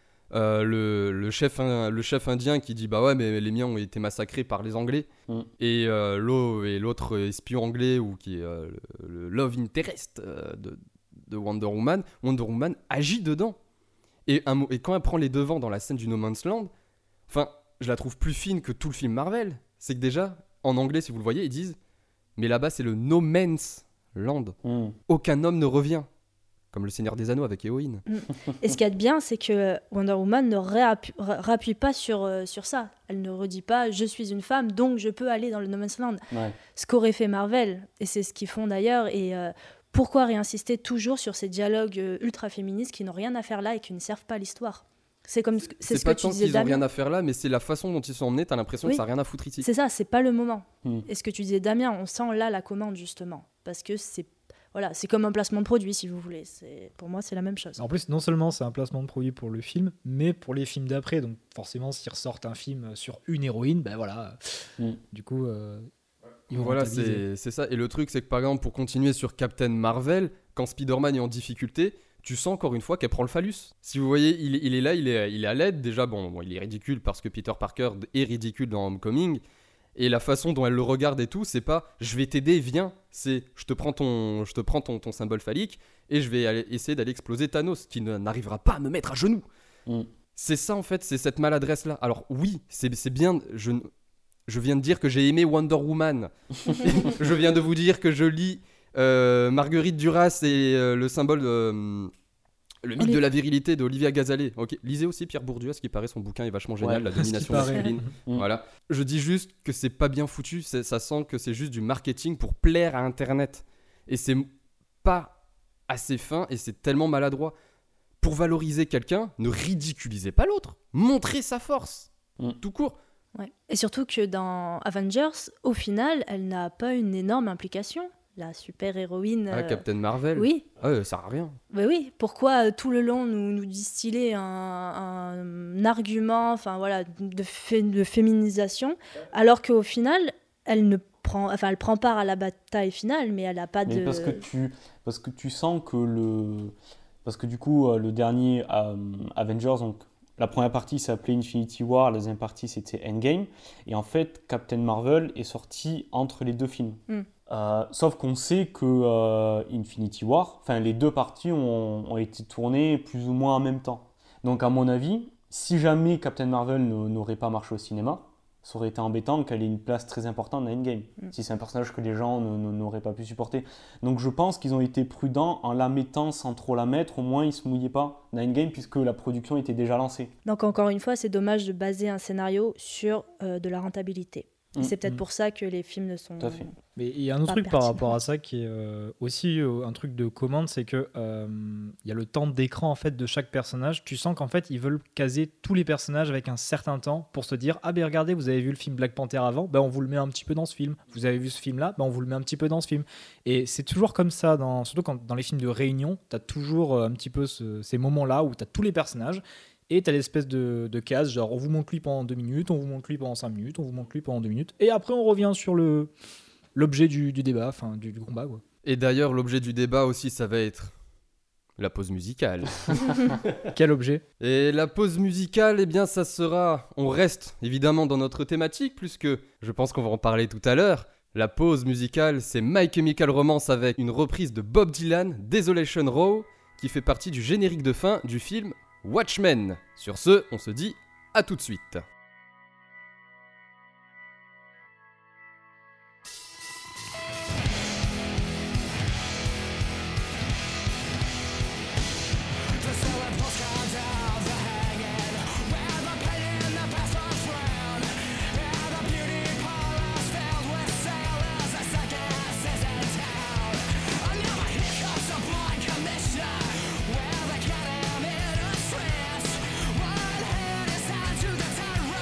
Le chef indien qui dit bah ouais mais les miens ont été massacrés par les Anglais. Et l'autre espion anglais ou qui est le love interest de Wonder Woman. Wonder Woman agit dedans. Et quand elle prend les devants dans la scène du No Man's Land, enfin je la trouve plus fine que tout le film Marvel. C'est que déjà en anglais si vous le voyez ils disent mais là-bas c'est le No Man's Land. Aucun homme ne revient. Comme le Seigneur des Anneaux avec Éowyn. Et ce qu'il y a de bien, c'est que Wonder Woman ne rappuie pas sur ça. Elle ne redit pas « je suis une femme, donc je peux aller dans le No Man's Land ». Ce qu'aurait fait Marvel, et c'est ce qu'ils font d'ailleurs, et pourquoi réinsister toujours sur ces dialogues ultra-féministes qui n'ont rien à faire là et qui ne servent pas à l'histoire. C'est ce que tu disais, C'est pas tant qu'ils n'ont rien à faire là, mais c'est la façon dont ils sont emmenés, t'as l'impression que ça n'a rien à foutre ici. C'est ça, c'est pas le moment. Et ce que tu disais Damien, on sent là la commande justement, parce que c'est comme un placement de produit, si vous voulez. Pour moi, c'est la même chose. En plus, non seulement c'est un placement de produit pour le film, mais pour les films d'après. Donc, forcément, s'ils ressortent un film sur une héroïne, ben voilà. Du coup, ils vont rentabiliser. C'est ça. Et le truc, c'est que par exemple, pour continuer sur Captain Marvel, quand Spider-Man est en difficulté, tu sens encore une fois qu'elle prend le phallus. Si vous voyez, il est là, il est à l'aide. Déjà, bon, il est ridicule parce que Peter Parker est ridicule dans Homecoming. Et la façon dont elle le regarde et tout, c'est pas « je vais t'aider, viens », c'est « je te prends ton symbole phallique et je vais essayer d'aller exploser Thanos, qui n'arrivera pas à me mettre à genoux ». C'est ça en fait, c'est cette maladresse-là. Alors oui, c'est bien, je viens de dire que j'ai aimé Wonder Woman. Je viens de vous dire que je lis Marguerite Duras et le symbole Le mythe de la virilité d'Olivia Gazalet. Ok, lisez aussi Pierre Bourdieu, à ce qui paraît, son bouquin est vachement génial, La domination masculine. Voilà. Je dis juste que c'est pas bien foutu, ça sent que c'est juste du marketing pour plaire à Internet. Et c'est pas assez fin et c'est tellement maladroit. Pour valoriser quelqu'un, ne ridiculisez pas l'autre. Montrez sa force. Tout court. Ouais. Et surtout que dans Avengers, au final, elle n'a pas une énorme implication. La super-héroïne... Captain Marvel. Oui. Ça sert à rien. Bah oui, pourquoi tout le long nous distiller un argument voilà, de féminisation, alors qu'au final, elle prend part à la bataille finale, mais elle n'a pas de... Parce que tu sens que Parce que du coup, le dernier Avengers, donc la première partie s'appelait Infinity War, la deuxième partie c'était Endgame, et en fait, Captain Marvel est sorti entre les deux films. Sauf qu'on sait que Infinity War, les deux parties ont été tournées plus ou moins en même temps. Donc à mon avis, si jamais Captain Marvel n'aurait pas marché au cinéma, ça aurait été embêtant qu'elle ait une place très importante dans Endgame, si c'est un personnage que les gens n'auraient pas pu supporter. Donc je pense qu'ils ont été prudents en la mettant sans trop la mettre, au moins ils ne se mouillaient pas dans Endgame puisque la production était déjà lancée. Donc encore une fois, c'est dommage de baser un scénario sur de la rentabilité. Et c'est peut-être pour ça que les films ne sont... Tout à fait. Mais il y a un autre truc par rapport à ça qui est aussi un truc de commande, c'est que il y a le temps d'écran en fait de chaque personnage. Tu sens qu'en fait ils veulent caser tous les personnages avec un certain temps pour se dire regardez, vous avez vu le film Black Panther avant, on vous le met un petit peu dans ce film. Vous avez vu ce film là, on vous le met un petit peu dans ce film. Et c'est toujours comme ça, surtout dans les films de réunion, t'as toujours un petit peu ces moments là où t'as tous les personnages. Et t'as l'espèce de case, genre on vous montre lui pendant 2 minutes, on vous montre lui pendant 5 minutes, on vous montre lui pendant 2 minutes, et après on revient sur l'objet du débat, du combat, quoi. Et d'ailleurs, l'objet du débat aussi, ça va être la pause musicale. Quel objet ? Et la pause musicale, ça sera... On reste évidemment dans notre thématique, puisque je pense qu'on va en parler tout à l'heure. La pause musicale, c'est My Chemical Romance avec une reprise de Bob Dylan, Desolation Row, qui fait partie du générique de fin du film Watchmen. Sur ce, on se dit à tout de suite. One hand is tied to the tyrant.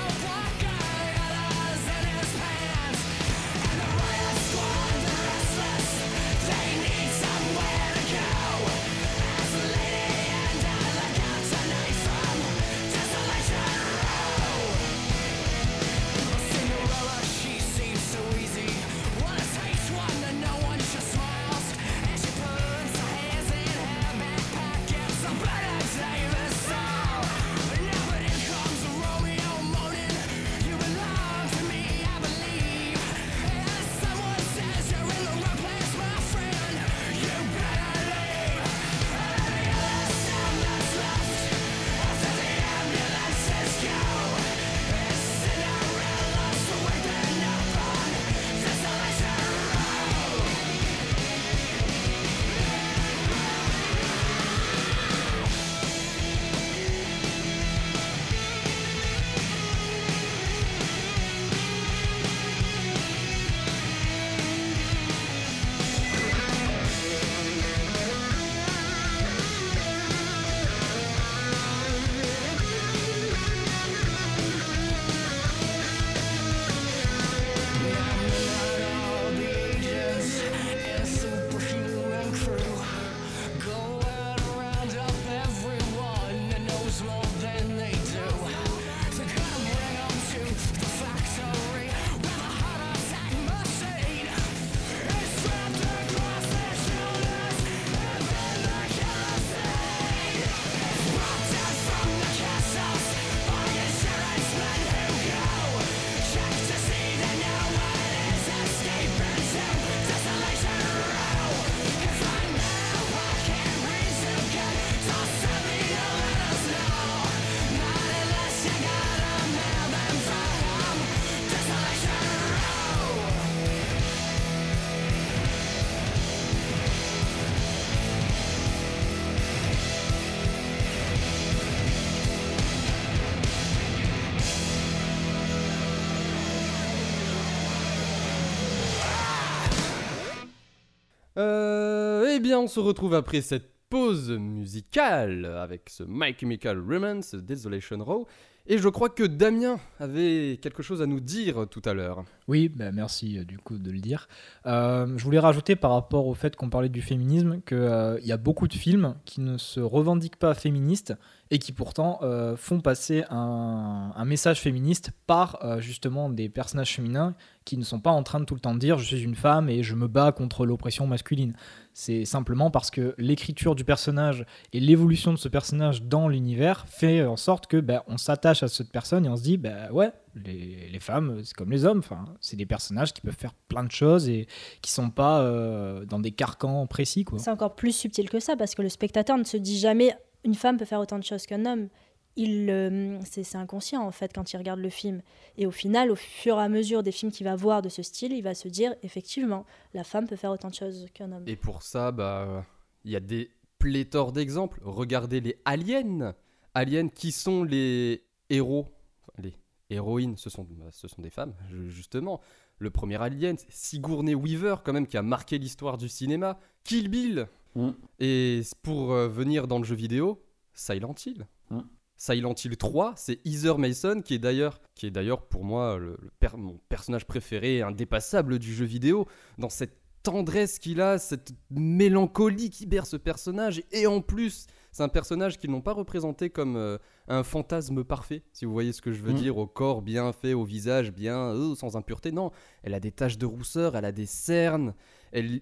Eh bien, on se retrouve après cette pause musicale avec ce My Chemical Romance, Desolation Row. Et je crois que Damien avait quelque chose à nous dire tout à l'heure. Oui, bah merci du coup de le dire. Je voulais rajouter par rapport au fait qu'on parlait du féminisme qu'il y a beaucoup de films qui ne se revendiquent pas féministes et qui pourtant font passer un message féministe par justement des personnages féminins qui ne sont pas en train de tout le temps dire « je suis une femme et je me bats contre l'oppression masculine ». C'est simplement parce que l'écriture du personnage et l'évolution de ce personnage dans l'univers fait en sorte que on s'attache à cette personne et on se dit ouais, les femmes c'est comme les hommes, c'est des personnages qui peuvent faire plein de choses et qui sont pas dans des carcans précis, quoi. C'est encore plus subtil que ça parce que le spectateur ne se dit jamais une femme peut faire autant de choses qu'un homme. C'est inconscient en fait quand il regarde le film. Et au final, au fur et à mesure des films qu'il va voir de ce style, il va se dire effectivement, la femme peut faire autant de choses qu'un homme. Et pour ça, il y a des pléthores d'exemples. Regardez les aliens. Aliens qui sont les héros, les héroïnes, ce sont des femmes, justement. Le premier Alien, c'est Sigourney Weaver, quand même, qui a marqué l'histoire du cinéma. Kill Bill. Et pour venir dans le jeu vidéo, Silent Hill. Silent Hill 3, c'est Heather Mason, qui est d'ailleurs pour moi mon personnage préféré, indépassable du jeu vidéo, dans cette tendresse qu'il a, cette mélancolie qui berce ce personnage, et en plus, c'est un personnage qu'ils n'ont pas représenté comme un fantasme parfait, si vous voyez ce que je veux dire, au corps bien fait, au visage bien, sans impureté, non, elle a des taches de rousseur, elle a des cernes, elle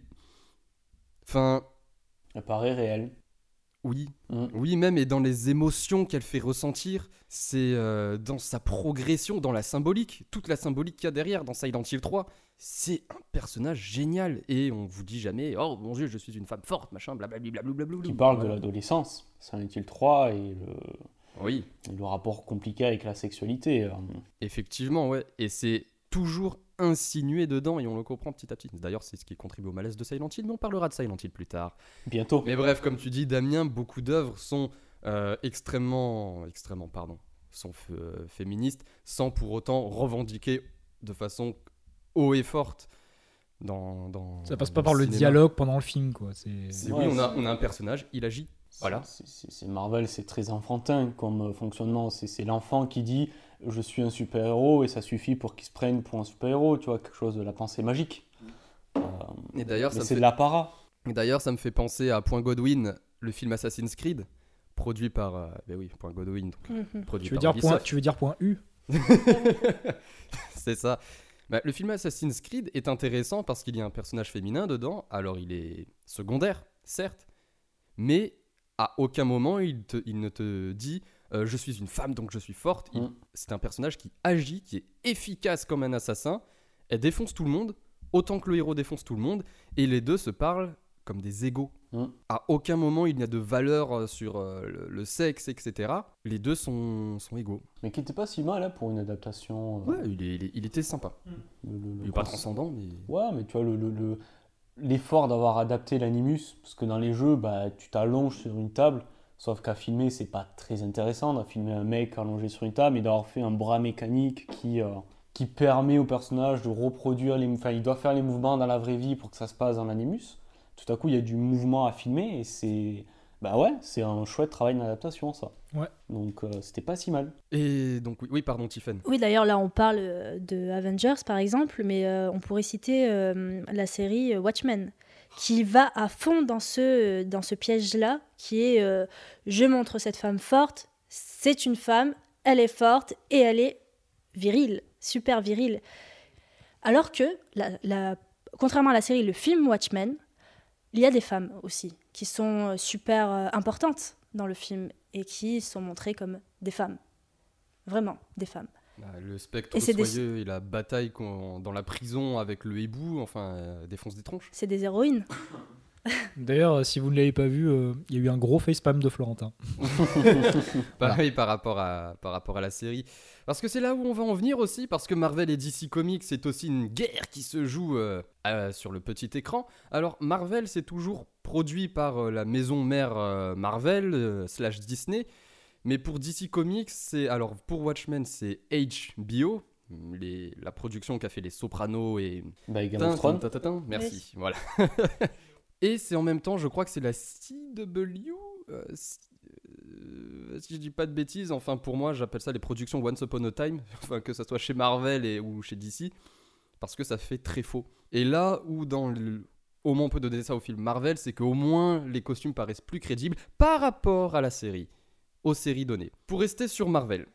paraît réelle. Oui, oui, même, et dans les émotions qu'elle fait ressentir, c'est dans sa progression, dans la symbolique, toute la symbolique qu'il y a derrière dans Silent Hill 3, c'est un personnage génial, et on vous dit jamais « Oh mon Dieu, je suis une femme forte, machin, blablabla. » Qui parle de l'adolescence, Silent Hill 3, et le rapport compliqué avec la sexualité. Effectivement, ouais, et c'est toujours insinué dedans et on le comprend petit à petit. D'ailleurs, c'est ce qui contribue au malaise de Silent Hill, mais on parlera de Silent Hill plus tard. Bientôt. Mais bref, comme tu dis, Damien, beaucoup d'œuvres sont extrêmement féministes, sans pour autant revendiquer de façon haut et forte ça passe pas par le dialogue pendant le film, quoi. Oui, on a un personnage, il agit. Voilà. C'est Marvel, c'est très enfantin comme fonctionnement. C'est l'enfant qui dit « je suis un super-héros » et ça suffit pour qu'il se prenne pour un super-héros, tu vois, quelque chose de la pensée magique. Et d'ailleurs, c'est de l'apparat. Et d'ailleurs, ça me fait penser à Point Godwin, le film Assassin's Creed, produit par Point Godwin. Donc, produit tu veux dire point U. C'est ça. Le film Assassin's Creed est intéressant parce qu'il y a un personnage féminin dedans. Alors, il est secondaire, certes, mais à aucun moment il ne te dit je suis une femme donc je suis forte. C'est un personnage qui agit, qui est efficace comme un assassin. Elle défonce tout le monde autant que le héros défonce tout le monde, et les deux se parlent comme des égaux. À aucun moment il n'y a de valeur sur le sexe, etc. Les deux sont égaux. Mais qui n'était pas si mal pour une adaptation. Ouais, il était sympa. Il n'est pas transcendant, mais... Ouais, mais tu vois, l'effort d'avoir adapté l'animus, parce que dans les jeux, tu t'allonges sur une table, sauf qu'à filmer, c'est pas très intéressant de filmer un mec allongé sur une table, et d'avoir fait un bras mécanique qui permet au personnage de reproduire il doit faire les mouvements dans la vraie vie pour que ça se passe dans l'animus. Tout à coup, il y a du mouvement à filmer, et c'est un chouette travail d'adaptation, ça. Ouais. Donc, c'était pas si mal. Et donc, oui, pardon, Tiffen. Oui, d'ailleurs, là, on parle de Avengers, par exemple, mais on pourrait citer la série Watchmen, qui va à fond dans ce piège-là, qui est je montre cette femme forte, c'est une femme, elle est forte, et elle est virile, super virile. Alors que, contrairement à la série, le film Watchmen, il y a des femmes aussi qui sont super importantes dans le film et qui sont montrées comme des femmes. Vraiment, des femmes. Le spectre soyeux et la bataille dans la prison avec le hibou, défonce des tronches. C'est des héroïnes. D'ailleurs, si vous ne l'avez pas vu, il y a eu un gros facepalm de Florentin. Pareil par rapport à la série. Parce que c'est là où on va en venir aussi, parce que Marvel et DC Comics, c'est aussi une guerre qui se joue sur le petit écran. Alors Marvel, c'est toujours produit par la maison mère Marvel / Disney. Mais pour DC Comics, pour Watchmen, c'est HBO, la production qui a fait Les Sopranos et... Game of Thrones. Merci, voilà. Et c'est en même temps, je crois que c'est la CW, si je dis pas de bêtises, enfin pour moi j'appelle ça les productions Once Upon a Time, enfin, que ça soit chez Marvel ou chez DC, parce que ça fait très faux. Et là où au moins on peut donner ça au film Marvel, c'est qu'au moins les costumes paraissent plus crédibles par rapport à la série, aux séries données. Pour rester sur Marvel,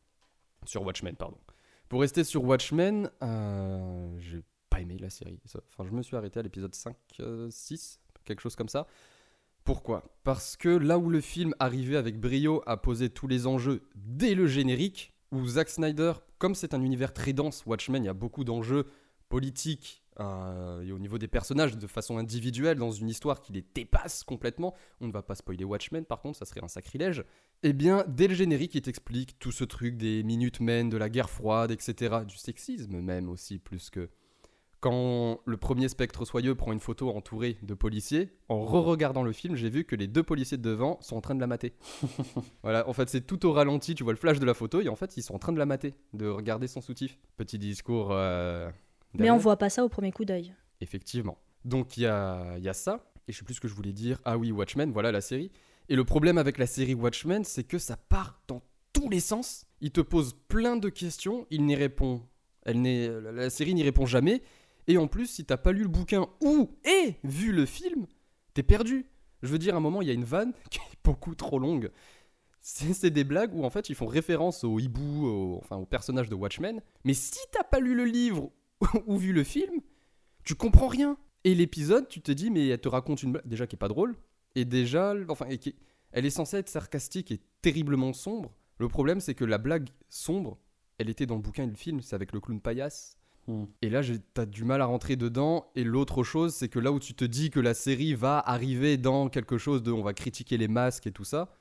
sur Watchmen pardon, pour rester sur Watchmen, j'ai pas aimé la série. Enfin, je me suis arrêté à l'épisode 5, 6, quelque chose comme ça. Pourquoi ? Parce que là où le film arrivait avec brio à poser tous les enjeux dès le générique, où Zack Snyder, comme c'est un univers très dense, Watchmen, il y a beaucoup d'enjeux politiques et au niveau des personnages de façon individuelle dans une histoire qui les dépasse complètement. On ne va pas spoiler Watchmen par contre, ça serait un sacrilège. Eh bien, dès le générique, il t'explique tout ce truc des Minutemen, de la guerre froide, etc. Du sexisme même aussi, plus que... Quand le premier spectre soyeux prend une photo entourée de policiers, en re-regardant le film, j'ai vu que les 2 policiers de devant sont en train de la mater. Voilà, en fait, c'est tout au ralenti, tu vois le flash de la photo, et en fait, ils sont en train de la mater, de regarder son soutif. Petit discours... Mais on voit pas ça au premier coup d'œil. Effectivement. Donc, il y a ça, et je sais plus ce que je voulais dire. Ah oui, Watchmen, voilà la série. Et le problème avec la série Watchmen, c'est que ça part dans tous les sens. Il te pose plein de questions, il n'y répond... La série n'y répond jamais. Et en plus, si t'as pas lu le bouquin et vu le film, t'es perdu. Je veux dire, à un moment, il y a une vanne qui est beaucoup trop longue. C'est des blagues où en fait, ils font référence au hibou, au personnage de Watchmen. Mais si t'as pas lu le livre ou vu le film, tu comprends rien. Et l'épisode, tu te dis, mais elle te raconte une blague déjà qui est pas drôle. Et déjà, elle est censée être sarcastique et terriblement sombre. Le problème, c'est que la blague sombre, elle était dans le bouquin et le film, c'est avec le clown paillasse. Et là, t'as du mal à rentrer dedans. Et l'autre chose, c'est que là où tu te dis que la série va arriver dans quelque chose de on va critiquer les masques et tout ça,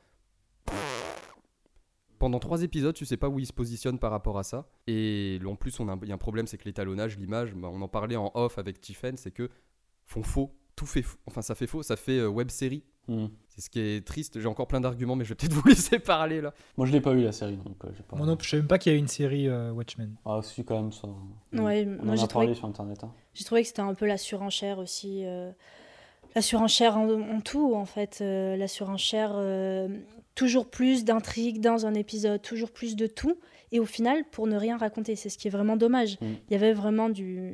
pendant 3 épisodes, tu sais pas où ils se positionnent par rapport à ça. Et en plus, il y a un problème, c'est que l'étalonnage, l'image, on en parlait en off avec Tiffen, c'est que font faux. Tout fait faux. Enfin, ça fait faux, ça fait web série. C'est ce qui est triste. J'ai encore plein d'arguments, mais je vais peut-être vous laisser parler là. Moi, je l'ai pas eu la série, donc j'ai pas. Moi non, je savais même pas qu'il y avait une série Watchmen. Ah, si, quand même, ça. Ouais, on moi en j'ai a parlé sur internet. J'ai trouvé que c'était un peu la surenchère aussi. La surenchère en tout, en fait. La surenchère, toujours plus d'intrigues dans un épisode, toujours plus de tout. Et au final, pour ne rien raconter, c'est ce qui est vraiment dommage. Il y avait vraiment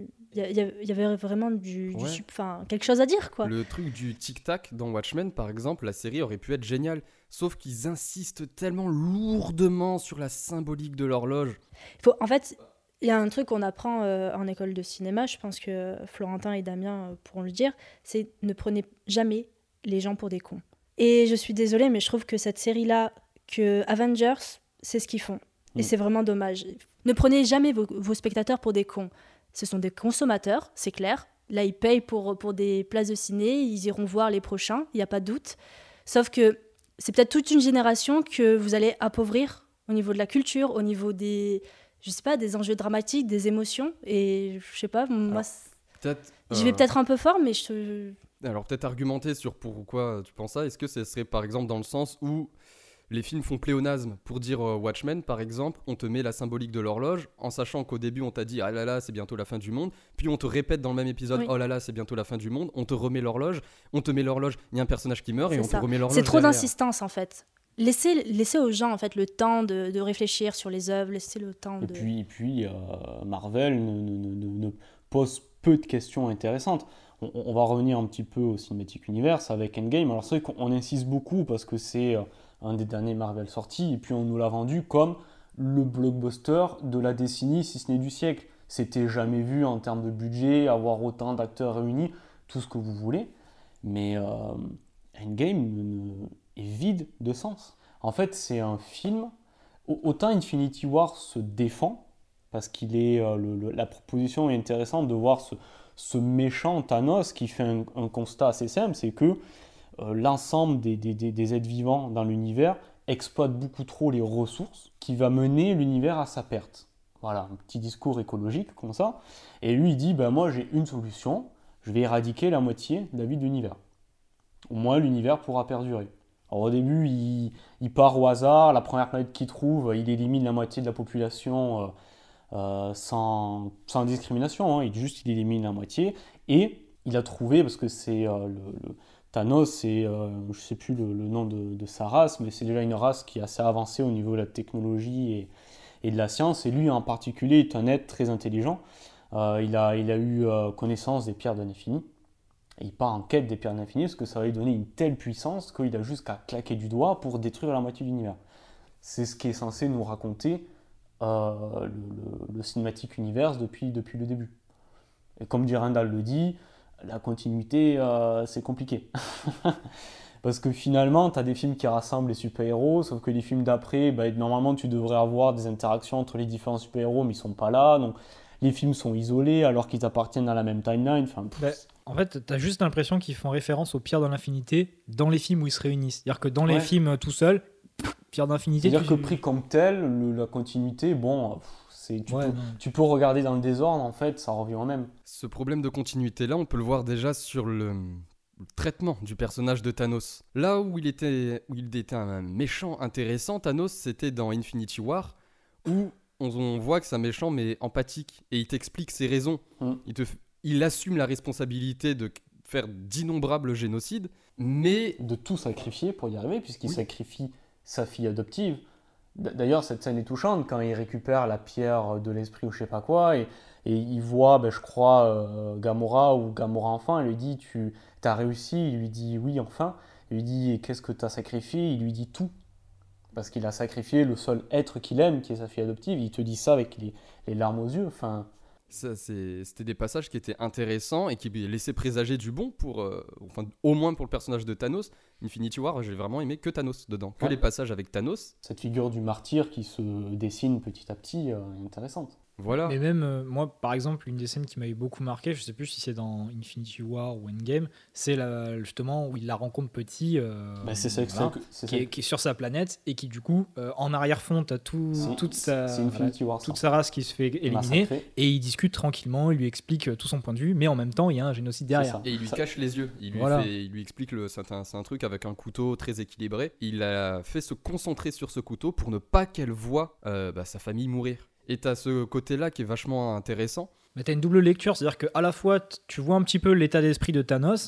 quelque chose à dire, quoi. Le truc du tic-tac dans Watchmen, par exemple, la série aurait pu être géniale. Sauf qu'ils insistent tellement lourdement sur la symbolique de l'horloge. En fait, il y a un truc qu'on apprend en école de cinéma, je pense que Florentin et Damien pourront le dire, c'est ne prenez jamais les gens pour des cons. Et je suis désolée, mais je trouve que cette série-là, que Avengers, c'est ce qu'ils font. Et c'est vraiment dommage. Ne prenez jamais vos spectateurs pour des cons. Ce sont des consommateurs, c'est clair. Là, ils payent pour des places de ciné, ils iront voir les prochains, il n'y a pas de doute. Sauf que c'est peut-être toute une génération que vous allez appauvrir au niveau de la culture, au niveau des, je sais pas, des enjeux dramatiques, des émotions. Et je sais pas, moi, j'y vais peut-être un peu fort, mais Alors peut-être argumenter sur pourquoi tu penses ça. Est-ce que ce serait par exemple dans le sens où les films font pléonasme pour dire Watchmen, par exemple, on te met la symbolique de l'horloge, en sachant qu'au début on t'a dit ah là là c'est bientôt la fin du monde, puis on te répète dans le même épisode oh là là c'est bientôt la fin du monde, on te remet l'horloge, on te met l'horloge, il y a un personnage qui meurt et on te remet l'horloge. C'est trop derrière. d'insistance en fait. Laissez aux gens en fait le temps de réfléchir sur les œuvres, laissez le temps de... Et puis Marvel ne pose peu de questions intéressantes. On va revenir un petit peu au Cinematic Universe avec Endgame. Alors c'est vrai qu'on insiste beaucoup parce que c'est un des derniers Marvel sortis et puis on nous l'a vendu comme le blockbuster de la décennie, si ce n'est du siècle. C'était jamais vu en termes de budget, avoir autant d'acteurs réunis, tout ce que vous voulez. Mais Endgame est vide de sens. En fait, c'est un film... Autant Infinity War se défend, parce qu'il est la proposition est intéressante de voir ce méchant Thanos qui fait un constat assez simple, c'est que l'ensemble des êtres vivants dans l'univers exploitent beaucoup trop les ressources, qui va mener l'univers à sa perte. Voilà, un petit discours écologique comme ça. Et lui, il dit, moi j'ai une solution, je vais éradiquer la moitié de la vie de l'univers. Au moins, l'univers pourra perdurer. Alors, au début, il part au hasard, la première planète qu'il trouve, il élimine la moitié de la population sans discrimination, il élimine la moitié, et il a trouvé, parce que c'est Thanos, c'est, je sais plus le nom de sa race, mais c'est déjà une race qui est assez avancée au niveau de la technologie et de la science, et lui en particulier est un être très intelligent. Il a eu connaissance des pierres de l'infini, et il part en quête des pierres de l'infini, parce que ça va lui donner une telle puissance qu'il a juste qu'à claquer du doigt pour détruire la moitié de l'univers. C'est ce qui est censé nous raconter le Cinematic Universe depuis le début. Et comme Durandal le dit, la continuité, c'est compliqué. Parce que finalement, tu as des films qui rassemblent les super-héros, sauf que les films d'après, normalement, tu devrais avoir des interactions entre les différents super-héros, mais ils sont pas là. Donc, les films sont isolés alors qu'ils appartiennent à la même timeline. En fait, tu as juste l'impression qu'ils font référence aux pierres de l'infinité dans les films où ils se réunissent. C'est-à-dire que dans les films tout seuls, pierres d'infinité... C'est-à-dire que pris comme tel, la continuité, tu peux regarder dans le désordre, en fait, ça revient au même. Ce problème de continuité-là, on peut le voir déjà sur le traitement du personnage de Thanos. Là où il était un méchant intéressant, Thanos, c'était dans Infinity War, où on voit que c'est un méchant mais empathique, et il t'explique ses raisons. Il assume la responsabilité de faire d'innombrables génocides, mais... De tout sacrifier pour y arriver, puisqu'il sacrifie sa fille adoptive. D'ailleurs, cette scène est touchante quand il récupère la pierre de l'esprit ou je sais pas quoi, et il voit, je crois, Gamora ou Gamora enfant, elle lui dit « T'as réussi ?» Il lui dit « Oui, enfin ». Il lui dit « Qu'est-ce que t'as sacrifié ?» Il lui dit tout. Parce qu'il a sacrifié le seul être qu'il aime, qui est sa fille adoptive. Il te dit ça avec les larmes aux yeux. C'était des passages qui étaient intéressants et qui laissaient présager du bon au moins pour le personnage de Thanos. Infinity War, j'ai vraiment aimé que Thanos dedans, que les passages avec Thanos. Cette figure du martyr qui se dessine petit à petit est intéressante. Voilà. Mais même, moi, par exemple, une des scènes qui m'avait beaucoup marqué, je sais plus si c'est dans Infinity War ou Endgame, c'est justement où il la rencontre petit, c'est ça, qui est sur sa planète, et qui, du coup, en arrière-fond, t'as toute sa race qui se fait éliminer, et il discute tranquillement, il lui explique tout son point de vue, mais en même temps, il y a un génocide derrière. Et il lui cache les yeux. Il lui explique, c'est un truc avec un couteau très équilibré. Il a fait se concentrer sur ce couteau pour ne pas qu'elle voie sa famille mourir. Et t'as ce côté-là qui est vachement intéressant. Mais t'as une double lecture, c'est-à-dire qu'à la fois, tu vois un petit peu l'état d'esprit de Thanos,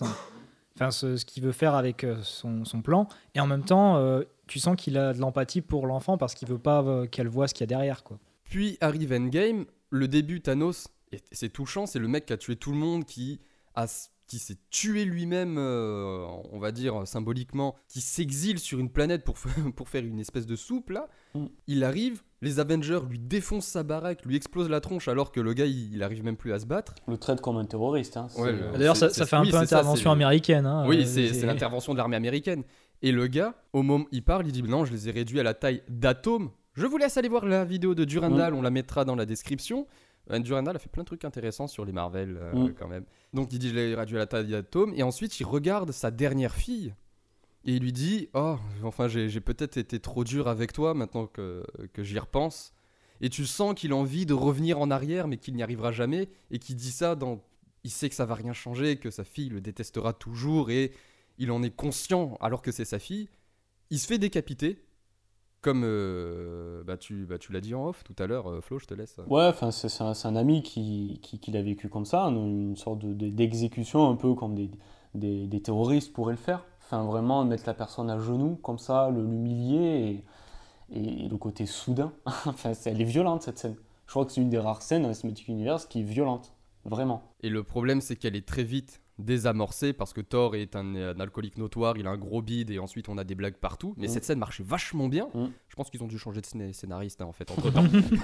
ce qu'il veut faire avec son plan, et en même temps, tu sens qu'il a de l'empathie pour l'enfant parce qu'il veut pas qu'elle voit ce qu'il y a derrière, quoi. Puis arrive Endgame, le début Thanos, et c'est touchant, c'est le mec qui a tué tout le monde, qui s'est tué lui-même, on va dire symboliquement, qui s'exile sur une planète pour faire une espèce de soupe là. Il arrive, les Avengers lui défoncent sa baraque, lui explosent la tronche alors que le gars il arrive même plus à se battre. Le traite comme un terroriste. D'ailleurs ça fait un peu intervention américaine. C'est l'intervention de l'armée américaine. Et le gars, au moment il parle, il dit non, je les ai réduits à la taille d'atomes. Je vous laisse aller voir la vidéo de Durandal, on la mettra dans la description. Durandal a fait plein de trucs intéressants sur les Marvel quand même. Donc il dit je l'ai réduit à la taille d'atome, et ensuite il regarde sa dernière fille et il lui dit j'ai peut-être été trop dur avec toi maintenant que j'y repense. Et tu sens qu'il a envie de revenir en arrière mais qu'il n'y arrivera jamais, et qu'il dit ça il sait que ça va rien changer, que sa fille le détestera toujours, et il en est conscient alors que c'est sa fille. Il se fait décapiter. Comme tu l'as dit en off tout à l'heure, Flo, je te laisse. Ouais, c'est un ami qui l'a vécu comme ça, une sorte d'exécution un peu comme des terroristes pourraient le faire. Vraiment mettre la personne à genoux comme ça, l'humilier, et le côté soudain. Elle est violente cette scène. Je crois que c'est une des rares scènes dans le Cinematic Universe qui est violente, vraiment. Et le problème, c'est qu'elle est très vite désamorcé parce que Thor est un alcoolique notoire, il a un gros bide et ensuite on a des blagues partout, mais cette scène marchait vachement bien. Je pense qu'ils ont dû changer de scénariste en fait entre temps.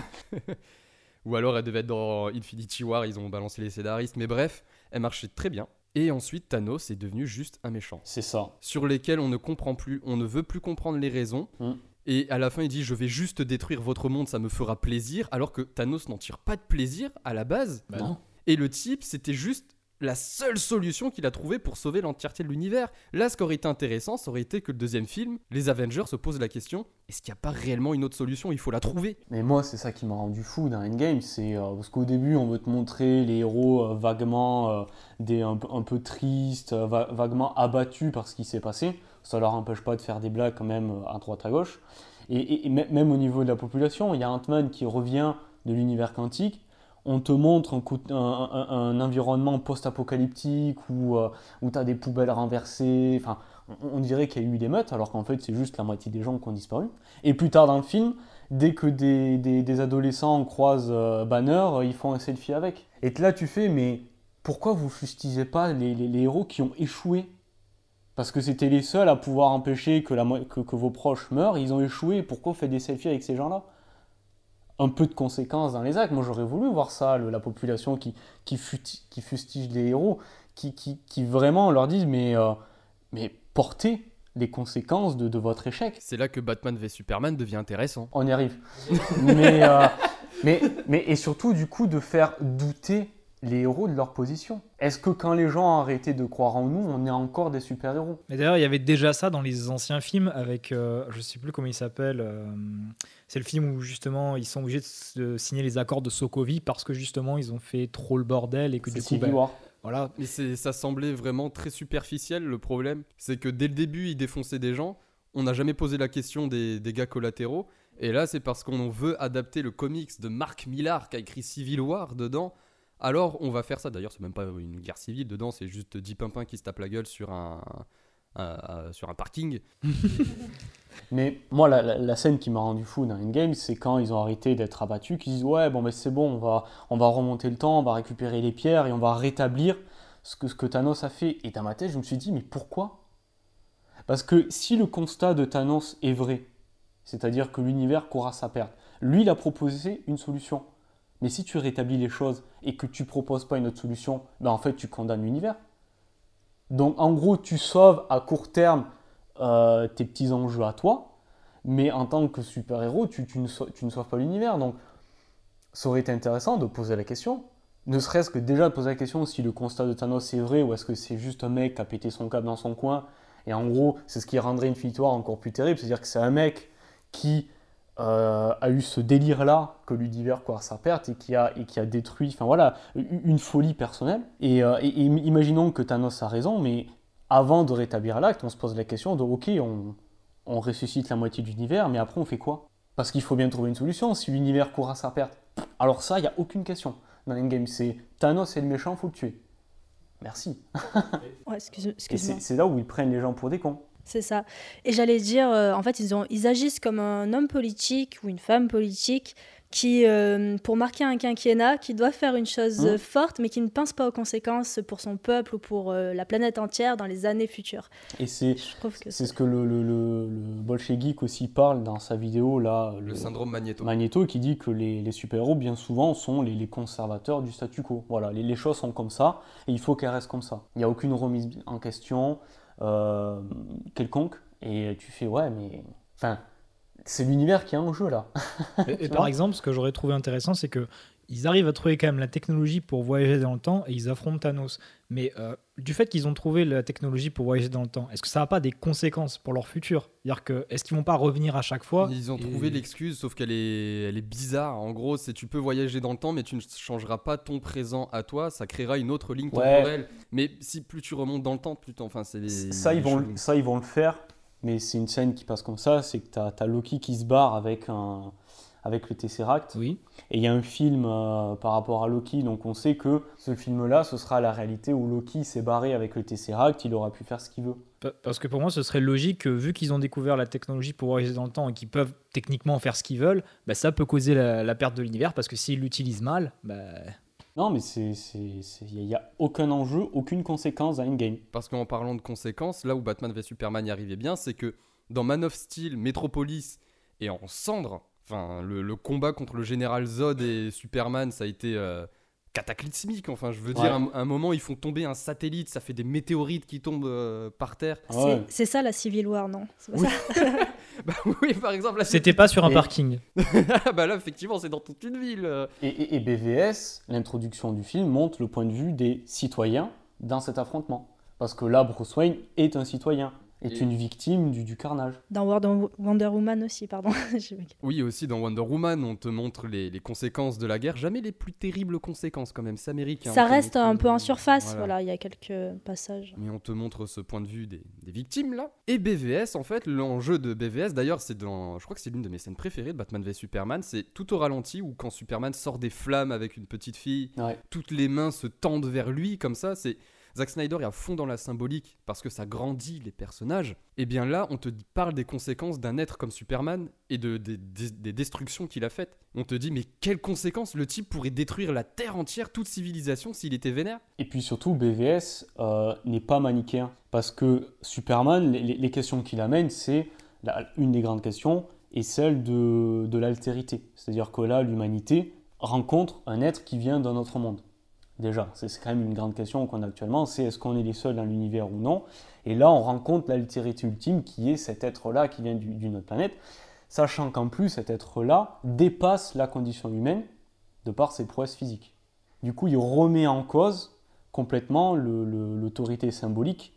Ou alors elle devait être dans Infinity War, ils ont balancé les scénaristes, mais bref, elle marchait très bien. Et ensuite Thanos est devenu juste un méchant. C'est ça. Sur lesquels on ne comprend plus, on ne veut plus comprendre les raisons. Et à la fin il dit je vais juste détruire votre monde, ça me fera plaisir, alors que Thanos n'en tire pas de plaisir à la base. Non. Et le type c'était juste la seule solution qu'il a trouvée pour sauver l'entièreté de l'univers. Là, ce qui aurait été intéressant, ça aurait été que le deuxième film, les Avengers se posent la question, est-ce qu'il n'y a pas réellement une autre solution ? Il faut la trouver. Mais moi, c'est ça qui m'a rendu fou dans Endgame, c'est parce qu'au début, on veut te montrer les héros vaguement un peu tristes, vaguement abattus par ce qui s'est passé. Ça leur empêche pas de faire des blagues quand même à droite à gauche. Et même au niveau de la population, il y a Ant-Man qui revient de l'univers quantique. on te montre un environnement post-apocalyptique où tu as des poubelles renversées, enfin, on dirait qu'il y a eu des meutes, alors qu'en fait c'est juste la moitié des gens qui ont disparu. Et plus tard dans le film, dès que des adolescents croisent Banner, ils font un selfie avec. Et là tu fais, mais pourquoi vous fustigez pas les héros qui ont échoué ? Parce que c'était les seuls à pouvoir empêcher que vos proches meurent, ils ont échoué, pourquoi vous faites des selfies avec ces gens-là ? Un peu de conséquences dans les actes. Moi, j'aurais voulu voir ça, la population qui fustige les héros, qui vraiment leur disent mais portez les conséquences de votre échec. C'est là que Batman v Superman devient intéressant. On y arrive. Et surtout, du coup, de faire douter les héros de leur position. Est-ce que quand les gens ont arrêté de croire en nous, on est encore des super-héros ? Mais d'ailleurs, il y avait déjà ça dans les anciens films avec, je sais plus comment il s'appelle, c'est le film où justement ils sont obligés de signer les accords de Sokovie parce que justement ils ont fait trop le bordel et que C'est du coup, Civil War. voilà. Mais ça semblait vraiment très superficiel. Le problème, c'est que dès le début, ils défonçaient des gens. On n'a jamais posé la question des dégâts collatéraux. Et là, c'est parce qu'on veut adapter le comics de Mark Millar qui a écrit Civil War dedans. Alors, on va faire ça. D'ailleurs, c'est même pas une guerre civile dedans, c'est juste 10 pimpins qui se tapent la gueule sur un parking. Mais moi, la scène qui m'a rendu fou dans Endgame, c'est quand ils ont arrêté d'être abattus, qu'ils disent ouais, bon, mais c'est bon, on va remonter le temps, on va récupérer les pierres et on va rétablir ce que Thanos a fait. Et dans ma tête, je me suis dit, mais pourquoi ? Parce que si le constat de Thanos est vrai, c'est-à-dire que l'univers court à sa perte, lui, il a proposé une solution. Mais si tu rétablis les choses et que tu proposes pas une autre solution, ben en fait, tu condamnes l'univers. Donc, en gros, tu sauves à court terme tes petits enjeux à toi, mais en tant que super-héros, tu ne sauves pas l'univers. Donc, ça aurait été intéressant de poser la question, ne serait-ce que déjà de poser la question si le constat de Thanos est vrai ou est-ce que c'est juste un mec qui a pété son câble dans son coin. Et en gros, c'est ce qui rendrait Infinity War encore plus terrible, c'est-à-dire que c'est un mec qui a eu ce délire-là que l'univers court à sa perte et qui a détruit, enfin voilà, une folie personnelle. Et imaginons que Thanos a raison, mais avant de rétablir l'acte, on se pose la question de ok, on ressuscite la moitié de l'univers, mais après on fait quoi ? Parce qu'il faut bien trouver une solution si l'univers court à sa perte. Alors ça, il n'y a aucune question. Dans Endgame, c'est Thanos est le méchant, il faut le tuer. Merci. Ouais, excuse-moi. C'est là où ils prennent les gens pour des cons. C'est ça. Et j'allais dire, en fait, ils agissent comme un homme politique ou une femme politique qui, pour marquer un quinquennat, qui doit faire une chose forte, mais qui ne pense pas aux conséquences pour son peuple ou pour la planète entière dans les années futures. Et c'est ce que le Bolchegeek aussi parle dans sa vidéo, là, Le syndrome Magneto. Magneto, qui dit que les super-héros, bien souvent, sont les conservateurs du statu quo. Voilà, les choses sont comme ça, et il faut qu'elles restent comme ça. Il n'y a aucune remise en question quelconque, et tu fais, ouais, mais... Enfin, c'est l'univers qui est en jeu, là. Et par exemple, ce que j'aurais trouvé intéressant, c'est que ils arrivent à trouver quand même la technologie pour voyager dans le temps et ils affrontent Thanos. Mais du fait qu'ils ont trouvé la technologie pour voyager dans le temps, est-ce que ça n'a pas des conséquences pour leur futur ? C'est-à-dire que, est-ce qu'ils vont pas revenir à chaque fois ? Ils ont trouvé l'excuse, sauf qu'elle est bizarre. En gros, c'est tu peux voyager dans le temps, mais tu ne changeras pas ton présent à toi. Ça créera une autre ligne temporelle. Mais si plus tu remontes dans le temps, plus enfin c'est ça ils vont le faire. Mais c'est une scène qui passe comme ça, c'est que t'as Loki qui se barre avec le Tesseract. Oui. Et il y a un film par rapport à Loki, donc on sait que ce film-là, ce sera la réalité où Loki s'est barré avec le Tesseract, il aura pu faire ce qu'il veut. Parce que pour moi, ce serait logique que vu qu'ils ont découvert la technologie pour voyager dans le temps et qu'ils peuvent techniquement faire ce qu'ils veulent, bah, ça peut causer la perte de l'univers, parce que s'ils l'utilisent mal, Non, mais il n'y a aucun enjeu, aucune conséquence à Endgame. Parce qu'en parlant de conséquences, là où Batman v Superman y arrivait bien, c'est que dans Man of Steel, Metropolis est en cendres. Enfin, le combat contre le général Zod et Superman, ça a été cataclysmique. Enfin, je veux dire, à un moment, ils font tomber un satellite, ça fait des météorites qui tombent par terre. C'est ça la Civil War, non ? C'est pas Oui. ça. Bah oui, par exemple. Là, c'était pas sur un parking. Bah là, effectivement, c'est dans toute une ville. Et BVS, l'introduction du film, montre le point de vue des citoyens dans cet affrontement. Parce que là, Bruce Wayne est un citoyen. est une victime du carnage. Dans Wonder Woman aussi, pardon. Oui, aussi dans Wonder Woman, on te montre les conséquences de la guerre. Jamais les plus terribles conséquences quand même, c'est américain. Ça reste un peu en surface, voilà, il y a quelques passages. Mais on te montre ce point de vue des victimes là. Et BVS, en fait, l'enjeu de BVS, d'ailleurs, je crois que c'est l'une de mes scènes préférées de Batman v Superman, c'est tout au ralenti où quand Superman sort des flammes avec une petite fille, toutes les mains se tendent vers lui comme ça, Zack Snyder est à fond dans la symbolique parce que ça grandit les personnages. Et bien là, on te parle des conséquences d'un être comme Superman et des destructions qu'il a faites. On te dit, mais quelles conséquences? Le type pourrait détruire la Terre entière, toute civilisation, s'il était vénère. Et puis surtout, BVS n'est pas manichéen. Parce que Superman, les questions qu'il amène, c'est une des grandes questions, est celle de l'altérité. C'est-à-dire que là, l'humanité rencontre un être qui vient d'un autre monde. Déjà, c'est quand même une grande question qu'on a actuellement, c'est est-ce qu'on est les seuls dans l'univers ou non? Et là, on rencontre l'altérité ultime qui est cet être-là qui vient d'une autre planète, sachant qu'en plus, cet être-là dépasse la condition humaine de par ses prouesses physiques. Du coup, il remet en cause complètement l'autorité symbolique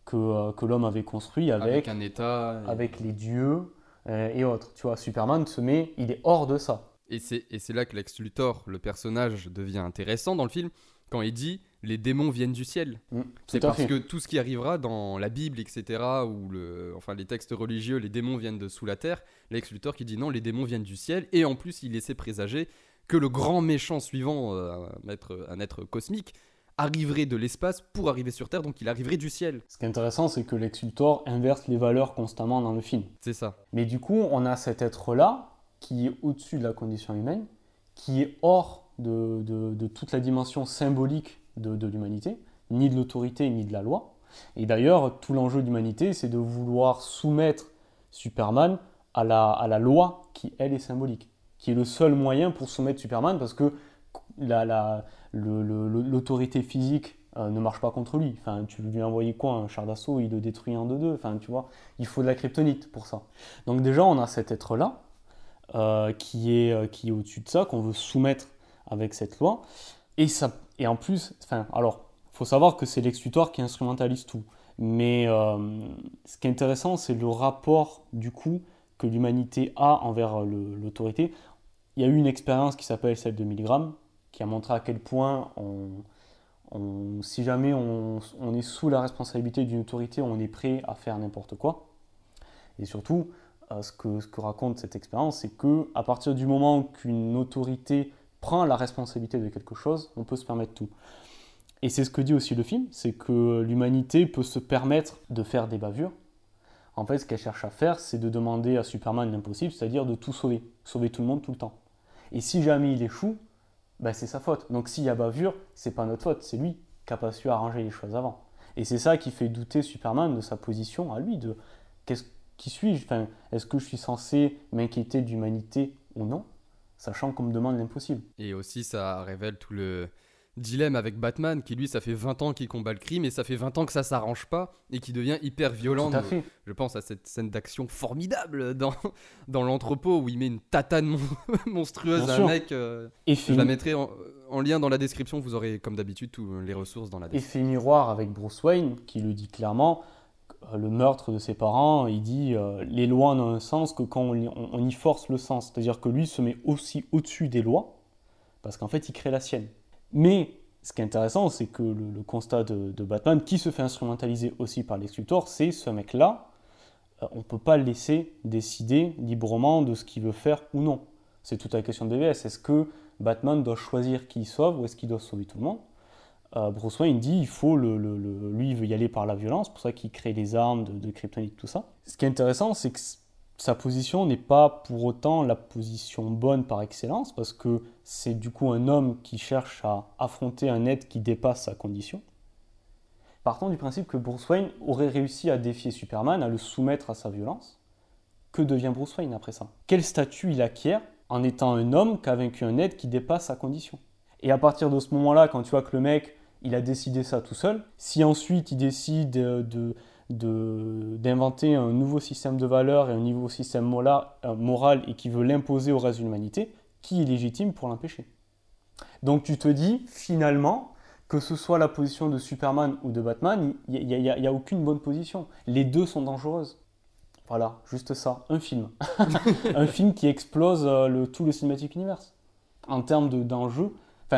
que l'homme avait construit avec un état, avec les dieux et autres. Tu vois, Superman il est hors de ça. Et c'est là que Lex Luthor, le personnage, devient intéressant dans le film, quand il dit « les démons viennent du ciel ». C'est parce que tout ce qui arrivera dans la Bible, etc., ou les textes religieux, les démons viennent de sous la terre, Lex Luthor qui dit non, les démons viennent du ciel, et en plus il laissait présager que le grand méchant suivant, un être cosmique, arriverait de l'espace pour arriver sur Terre, donc il arriverait du ciel. Ce qui est intéressant, c'est que Lex Luthor inverse les valeurs constamment dans le film. C'est ça. Mais du coup, on a cet être-là, qui est au-dessus de la condition humaine, qui est hors de toute la dimension symbolique de l'humanité, ni de l'autorité, ni de la loi. Et d'ailleurs, tout l'enjeu de l'humanité, c'est de vouloir soumettre Superman à la loi qui, elle, est symbolique, qui est le seul moyen pour soumettre Superman, parce que l'autorité physique ne marche pas contre lui. Enfin, tu lui envoyer quoi, un char d'assaut, il le détruit en deux. Enfin, tu vois, il faut de la kryptonite pour ça. Donc déjà, on a cet être-là, qui est au-dessus de ça, qu'on veut soumettre avec cette loi. Et en plus, alors, il faut savoir que c'est Lex Luthor qui instrumentalise tout. Mais ce qui est intéressant, c'est le rapport, du coup, que l'humanité a envers l'autorité. Il y a eu une expérience qui s'appelle celle de Milgram, qui a montré à quel point, si jamais on est sous la responsabilité d'une autorité, on est prêt à faire n'importe quoi. Et surtout, ce que raconte cette expérience, c'est qu'à partir du moment qu'une autorité prend la responsabilité de quelque chose, on peut se permettre tout. Et c'est ce que dit aussi le film, c'est que l'humanité peut se permettre de faire des bavures. En fait, ce qu'elle cherche à faire, c'est de demander à Superman l'impossible, c'est-à-dire de tout sauver tout le monde tout le temps. Et si jamais il échoue, c'est sa faute. Donc s'il y a bavure, c'est pas notre faute, c'est lui qui n'a pas su arranger les choses avant. Et c'est ça qui fait douter Superman de sa position à lui, de qui suis-je? Est-ce que je suis censé m'inquiéter de l'humanité ou non, sachant qu'on me demande l'impossible? Et aussi, ça révèle tout le dilemme avec Batman, qui lui, ça fait 20 ans qu'il combat le crime, et ça fait 20 ans que ça s'arrange pas, et qui devient hyper violent. Tout à fait. Je pense à cette scène d'action formidable dans l'entrepôt, où il met une tatane monstrueuse à un mec. Je la mettrai en lien dans la description, vous aurez comme d'habitude toutes les ressources dans la description. Effet miroir avec Bruce Wayne, qui le dit clairement. Le meurtre de ses parents, il dit les lois n'ont un sens que quand on y force le sens. C'est-à-dire que lui se met aussi au-dessus des lois, parce qu'en fait, il crée la sienne. Mais ce qui est intéressant, c'est que le constat de Batman, qui se fait instrumentaliser aussi par Lex Luthor, c'est ce mec-là, on ne peut pas le laisser décider librement de ce qu'il veut faire ou non. C'est toute la question de BVS. Est-ce que Batman doit choisir qui il sauve ou est-ce qu'il doit sauver tout le monde? Bruce Wayne dit lui il veut y aller par la violence, c'est pour ça qu'il crée les armes de kryptonite, tout ça. Ce qui est intéressant, c'est que sa position n'est pas pour autant la position bonne par excellence, parce que c'est du coup un homme qui cherche à affronter un être qui dépasse sa condition. Partant du principe que Bruce Wayne aurait réussi à défier Superman, à le soumettre à sa violence, que devient Bruce Wayne après ça? Quel statut il acquiert en étant un homme qui a vaincu un être qui dépasse sa condition? Et à partir de ce moment-là, quand tu vois que le mec, il a décidé ça tout seul, si ensuite il décide d'inventer un nouveau système de valeurs et un nouveau système moral et qu'il veut l'imposer au reste de l'humanité, qui est légitime pour l'empêcher? Donc tu te dis finalement que ce soit la position de Superman ou de Batman, il n'y a aucune bonne position. Les deux sont dangereuses. Voilà, juste ça, un film. Un film qui explose tout le Cinematic Universe. En termes d'enjeux,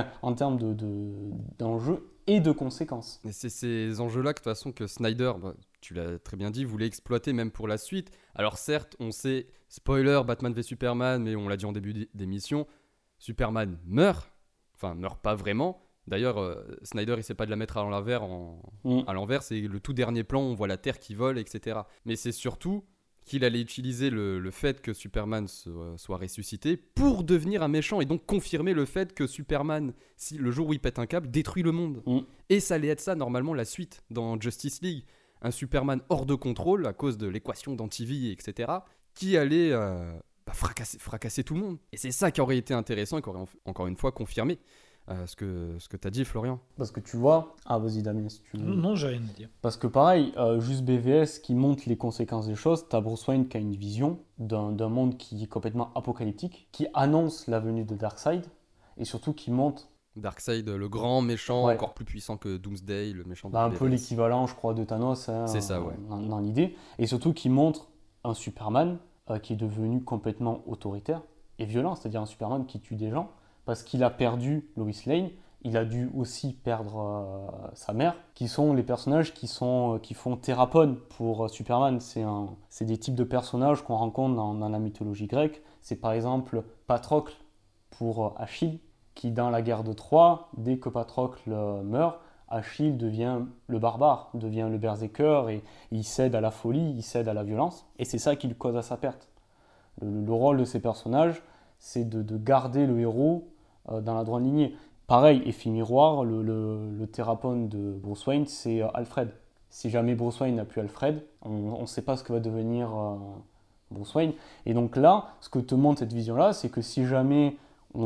d'enjeux et de conséquences. Et c'est ces enjeux-là que, de toute façon, que Snyder, tu l'as très bien dit, voulait exploiter même pour la suite. Alors certes, on sait, spoiler, Batman v Superman, mais on l'a dit en début d'émission, Superman meurt, enfin meurt pas vraiment. D'ailleurs, Snyder, il sait pas de la mettre à l'envers. À l'envers, c'est le tout dernier plan, on voit la Terre qui vole, etc. Mais c'est surtout qu'il allait utiliser le fait que Superman soit ressuscité pour devenir un méchant et donc confirmer le fait que Superman, si le jour où il pète un câble, détruit le monde. Et ça allait être ça, normalement, la suite dans Justice League. Un Superman hors de contrôle à cause de l'équation d'antivie, etc., qui allait fracasser tout le monde. Et c'est ça qui aurait été intéressant et qui aurait encore une fois confirmé ce que tu as dit, Florian. Parce que tu vois... Ah, vas-y, Damien, si tu veux. Non, j'ai rien à dire. Parce que pareil, juste BVS qui montre les conséquences des choses, t'as Bruce Wayne qui a une vision d'un monde qui est complètement apocalyptique, qui annonce la venue de Darkseid, et surtout qui montre... Darkseid, le grand méchant, encore plus puissant que Doomsday, le méchant de un BVS. peu l'équivalent, je crois, de Thanos, c'est ça, ouais. dans l'idée. Et surtout qui montre un Superman qui est devenu complètement autoritaire et violent, c'est-à-dire un Superman qui tue des gens, parce qu'il a perdu Lois Lane, il a dû aussi perdre sa mère, qui sont les personnages qui font Thérapone pour Superman. C'est des types de personnages qu'on rencontre dans la mythologie grecque. C'est par exemple Patrocle pour Achille, qui dans la guerre de Troie, dès que Patrocle meurt, Achille devient le barbare, devient le berserker, et il cède à la folie, il cède à la violence. Et c'est ça qui le cause à sa perte. Le rôle de ces personnages, c'est de garder le héros dans la droite lignée. Pareil, effet miroir, le thérapone de Bruce Wayne, c'est Alfred. Si jamais Bruce Wayne n'a plus Alfred, on ne sait pas ce que va devenir Bruce Wayne. Et donc là, ce que te montre cette vision-là, c'est que si jamais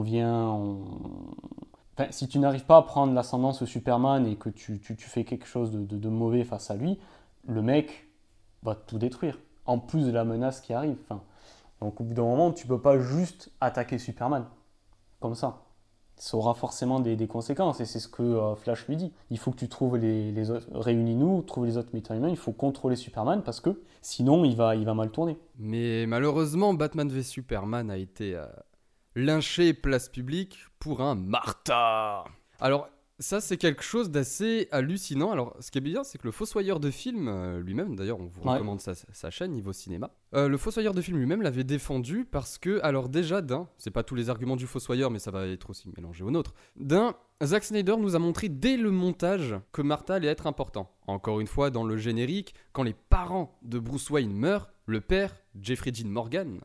si tu n'arrives pas à prendre l'ascendance Superman et que tu fais quelque chose de mauvais face à lui, le mec va tout détruire, en plus de la menace qui arrive. Donc au bout d'un moment, tu ne peux pas juste attaquer Superman comme ça. Ça aura forcément des conséquences, et c'est ce que Flash lui dit. Il faut que tu trouves les autres, réunis-nous, trouve les autres méta-humains, il faut contrôler Superman, parce que sinon il va mal tourner. Mais malheureusement, Batman v Superman a été lynché place publique pour un martyr. Alors, ça, c'est quelque chose d'assez hallucinant. Alors, ce qui est bien, c'est que le Fossoyeur de film lui-même, d'ailleurs, on vous recommande sa chaîne Niveau Cinéma, le Fossoyeur de film lui-même l'avait défendu parce que, alors déjà, c'est pas tous les arguments du Fossoyeur, mais ça va être aussi mélangé aux nôtres. Zack Snyder nous a montré dès le montage que Martha allait être important. Encore une fois, dans le générique, quand les parents de Bruce Wayne meurent, le père, Jeffrey Dean Morgan,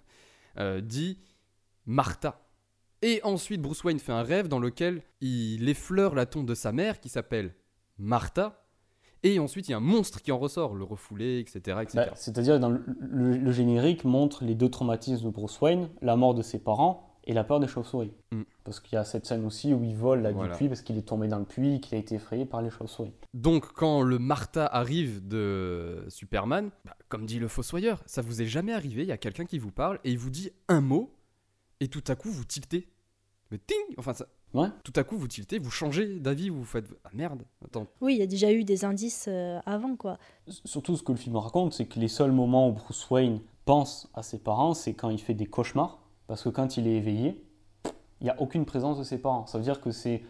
dit Martha. Et ensuite, Bruce Wayne fait un rêve dans lequel il effleure la tombe de sa mère qui s'appelle Martha. Et ensuite, il y a un monstre qui en ressort, le refoulé, etc. C'est-à-dire, dans le générique montre les deux traumatismes de Bruce Wayne, la mort de ses parents et la peur des chauves-souris. Parce qu'il y a cette scène aussi où il vole du puits parce qu'il est tombé dans le puits et qu'il a été effrayé par les chauves-souris. Donc, quand le Martha arrive de Superman, comme dit le Fossoyeur, ça vous est jamais arrivé, il y a quelqu'un qui vous parle et il vous dit un mot et tout à coup, vous tiltez. Mais ting, tout à coup vous tiltez, vous changez d'avis, vous faites ah merde, attends. Oui, il y a déjà eu des indices avant quoi. Surtout ce que le film raconte, c'est que les seuls moments où Bruce Wayne pense à ses parents, c'est quand il fait des cauchemars, parce que quand il est éveillé, il n'y a aucune présence de ses parents. Ça veut dire que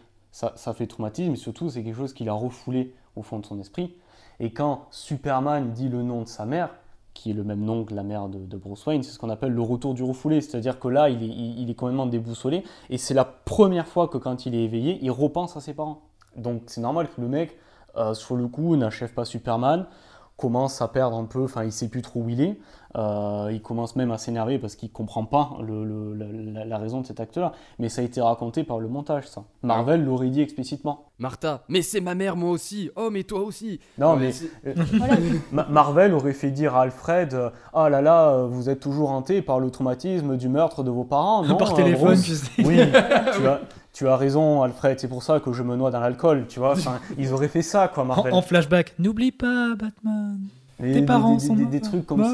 ça fait traumatisme, mais surtout c'est quelque chose qu'il a refoulé au fond de son esprit. Et quand Superman dit le nom de sa mère, qui est le même nom que la mère de Bruce Wayne, c'est ce qu'on appelle le retour du refoulé, c'est-à-dire que là, il est complètement déboussolé, et c'est la première fois que quand il est éveillé, il repense à ses parents. Donc c'est normal que le mec, sur le coup, n'achève pas Superman, commence à perdre un peu, il sait plus trop où il est, il commence même à s'énerver parce qu'il comprend pas la raison de cet acte-là, mais ça a été raconté par le montage, ça. Marvel l'aurait dit explicitement. Martha, mais c'est ma mère moi aussi, oh mais toi aussi. Non mais Marvel aurait fait dire à Alfred, ah là là, vous êtes toujours hanté par le traumatisme du meurtre de vos parents, non, par téléphone, tu sais. Oui, tu as raison Alfred, c'est pour ça que je me noie dans l'alcool, tu vois, ils auraient fait ça quoi, Marvel. En flashback, n'oublie pas Batman, tes parents sont des trucs comme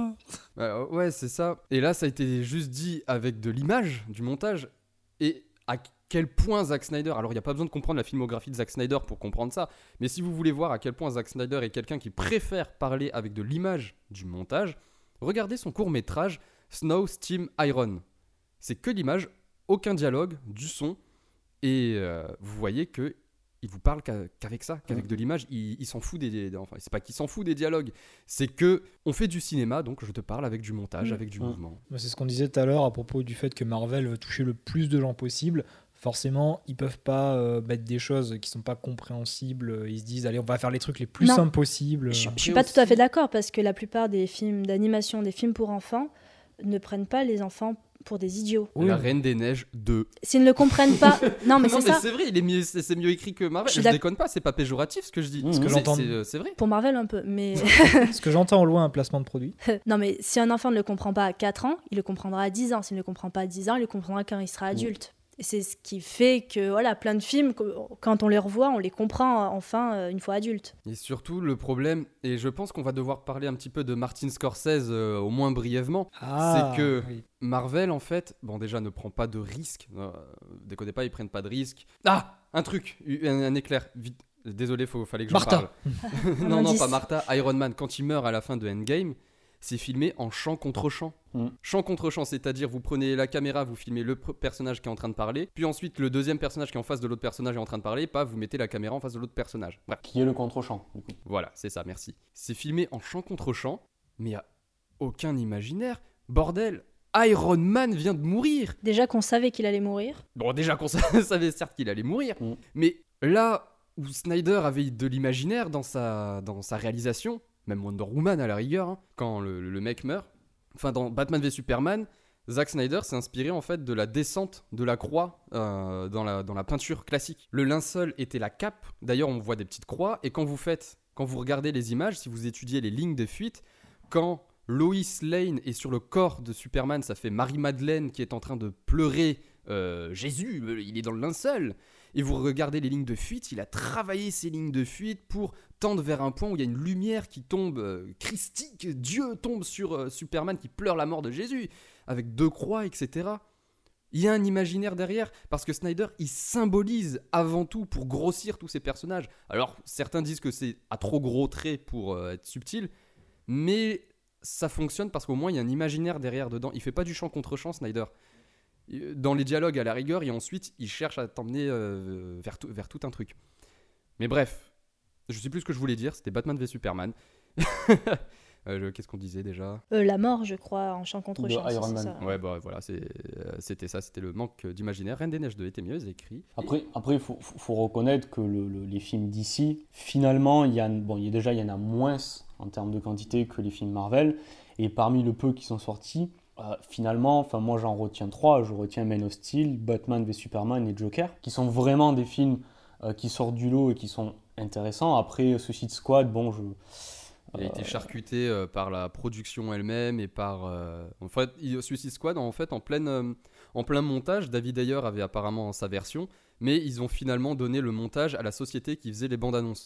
ça. Ouais, c'est ça. Et là, ça a été juste dit avec de l'image, du montage. Et à quel point Zack Snyder, alors il n'y a pas besoin de comprendre la filmographie de Zack Snyder pour comprendre ça, mais si vous voulez voir à quel point Zack Snyder est quelqu'un qui préfère parler avec de l'image, du montage, regardez son court-métrage Snow, Steam, Iron. C'est que l'image, aucun dialogue, du son, et vous voyez que il vous parle qu'avec ça, qu'avec de l'image. Il s'en fout enfin, c'est pas qu'il s'en fout des dialogues, c'est que on fait du cinéma, donc je te parle avec du montage, avec du mouvement. C'est ce qu'on disait tout à l'heure à propos du fait que Marvel veut toucher le plus de gens possible. Forcément, ils peuvent pas mettre des choses qui sont pas compréhensibles. Ils se disent, allez, on va faire les trucs les plus simples possibles. Je suis pas tout à fait d'accord, parce que la plupart des films d'animation, des films pour enfants, ne prennent pas les enfants pour des idiots. La Reine des Neiges 2. S'ils ne comprennent pas... Non, mais c'est ça. C'est vrai, c'est mieux écrit que Marvel. Je déconne pas, c'est pas péjoratif ce que je dis. C'est vrai. Pour Marvel, un peu, mais... Ce que j'entends au loin, un placement de produit. Non, mais si un enfant ne le comprend pas à 4 ans, il le comprendra à 10 ans. S'il ne le comprend pas à 10 ans, il le comprendra quand il sera adulte. Et c'est ce qui fait que voilà, plein de films, quand on les revoit, on les comprend enfin une fois adultes. Et surtout, le problème, et je pense qu'on va devoir parler un petit peu de Martin Scorsese, au moins brièvement, c'est que Marvel, en fait, bon, déjà, ne prend pas de risques. Déconnez pas, ils prennent pas de risques. Ah, un truc, un éclair, vite. Désolé, fallait que j'en parle. non, pas Martha. Iron Man, quand il meurt à la fin de Endgame, c'est filmé en champ contre champ. Champ contre champ, c'est-à-dire vous prenez la caméra, vous filmez le personnage qui est en train de parler, puis ensuite le deuxième personnage qui est en face de l'autre personnage est en train de parler, vous mettez la caméra en face de l'autre personnage. Bref. Qui est le contre-champ, du coup. Voilà, c'est ça, merci. C'est filmé en champ contre champ, mais il n'y a aucun imaginaire. Bordel, Iron Man vient de mourir. Déjà qu'on savait qu'il allait mourir. Bon, déjà qu'on savait certes qu'il allait mourir, mais là où Snyder avait de l'imaginaire dans sa réalisation, même Wonder Woman à la rigueur, quand le mec meurt. Enfin, dans Batman v Superman, Zack Snyder s'est inspiré en fait de la descente de la croix dans la peinture classique. Le linceul était la cape. D'ailleurs, on voit des petites croix. Et quand vous regardez les images, si vous étudiez les lignes de fuite, quand Lois Lane est sur le corps de Superman, ça fait Marie-Madeleine qui est en train de pleurer Jésus, il est dans le linceul. Et vous regardez les lignes de fuite, il a travaillé ces lignes de fuite pour tendre vers un point où il y a une lumière qui tombe, christique, Dieu tombe sur Superman qui pleure la mort de Jésus, avec 2 croix, etc. Il y a un imaginaire derrière, parce que Snyder, il symbolise avant tout pour grossir tous ces personnages. Alors, certains disent que c'est à trop gros traits pour être subtil, mais ça fonctionne parce qu'au moins il y a un imaginaire derrière dedans. Il fait pas du champ contre champ, Snyder. Dans les dialogues à la rigueur, et ensuite il cherche à t'emmener vers tout un truc. Mais bref, je sais plus ce que je voulais dire, c'était Batman v Superman. Qu'est-ce qu'on disait déjà ? La mort, je crois, en champ contre champ. Iron Man. Ouais, bah voilà, c'était ça, c'était le manque d'imaginaire. Reine des Neiges 2 était mieux écrit. Après, il faut reconnaître que les films d'ici, finalement, il y en a moins en termes de quantité que les films Marvel. Et parmi le peu qui sont sortis, finalement, moi j'en retiens 3. Je retiens Man of Steel, Batman v Superman et Joker, qui sont vraiment des films qui sortent du lot et qui sont intéressants. Après, Suicide Squad, il a été charcuté par la production elle-même et par... En fait, Suicide Squad, en plein montage, David Ayer avait apparemment sa version, mais ils ont finalement donné le montage à la société qui faisait les bandes annonces.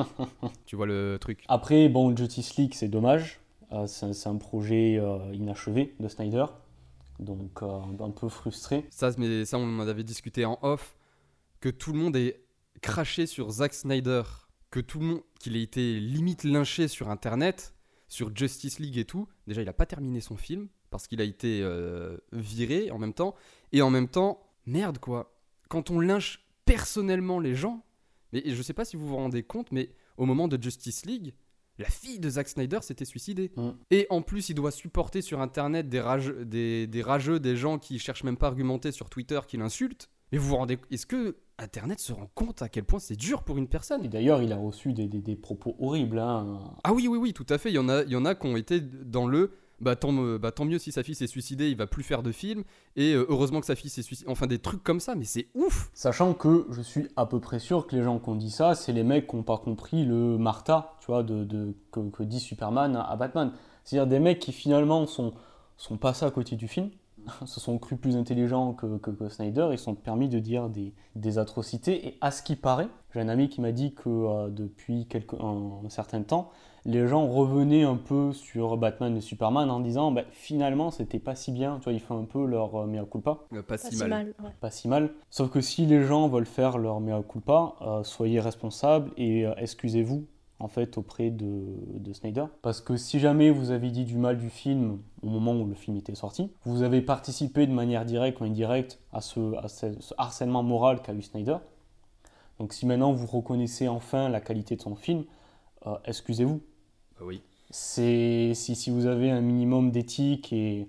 Tu vois le truc. Après, Justice League, c'est dommage. C'est un projet inachevé de Snyder, donc un peu frustré. Ça, on en avait discuté en off, que tout le monde est craché sur Zack Snyder, qu'il ait été limite lynché sur internet, sur Justice League et tout. Déjà, il a pas terminé son film parce qu'il a été viré en même temps. Et en même temps, merde quoi, quand on lynche personnellement les gens, mais je sais pas si vous vous rendez compte, mais au moment de Justice League, la fille de Zack Snyder s'était suicidée. Et en plus, il doit supporter sur internet des rageux, des gens qui cherchent même pas à argumenter sur Twitter, qui l'insultent. Mais vous vous rendez... Est-ce que Internet se rend compte à quel point c'est dur pour une personne ? Et d'ailleurs, il a reçu des propos horribles. Ah oui, tout à fait. Il y en a qui ont été dans le... tant mieux si sa fille s'est suicidée, il va plus faire de films. Et heureusement que sa fille s'est suicidée. Enfin, des trucs comme ça, mais c'est ouf ! Sachant que je suis à peu près sûr que les gens qui ont dit ça, c'est les mecs qui n'ont pas compris le Martha, tu vois, que dit Superman à Batman. C'est-à-dire des mecs qui finalement sont passés à côté du film. se sont crus plus intelligents que Snyder, ils se sont permis de dire des atrocités. Et à ce qui paraît, j'ai un ami qui m'a dit que depuis un certain temps, les gens revenaient un peu sur Batman et Superman en disant finalement c'était pas si bien, tu vois, ils font un peu leur mea culpa. Pas si mal. Ouais. Pas si mal. Sauf que si les gens veulent faire leur mea culpa, soyez responsables et excusez-vous en fait auprès de Snyder. Parce que si jamais vous avez dit du mal du film au moment où le film était sorti, vous avez participé de manière directe ou indirecte à ce harcèlement moral qu'a eu Snyder. Donc si maintenant vous reconnaissez enfin la qualité de son film, excusez-vous. Oui. Si vous avez un minimum d'éthique et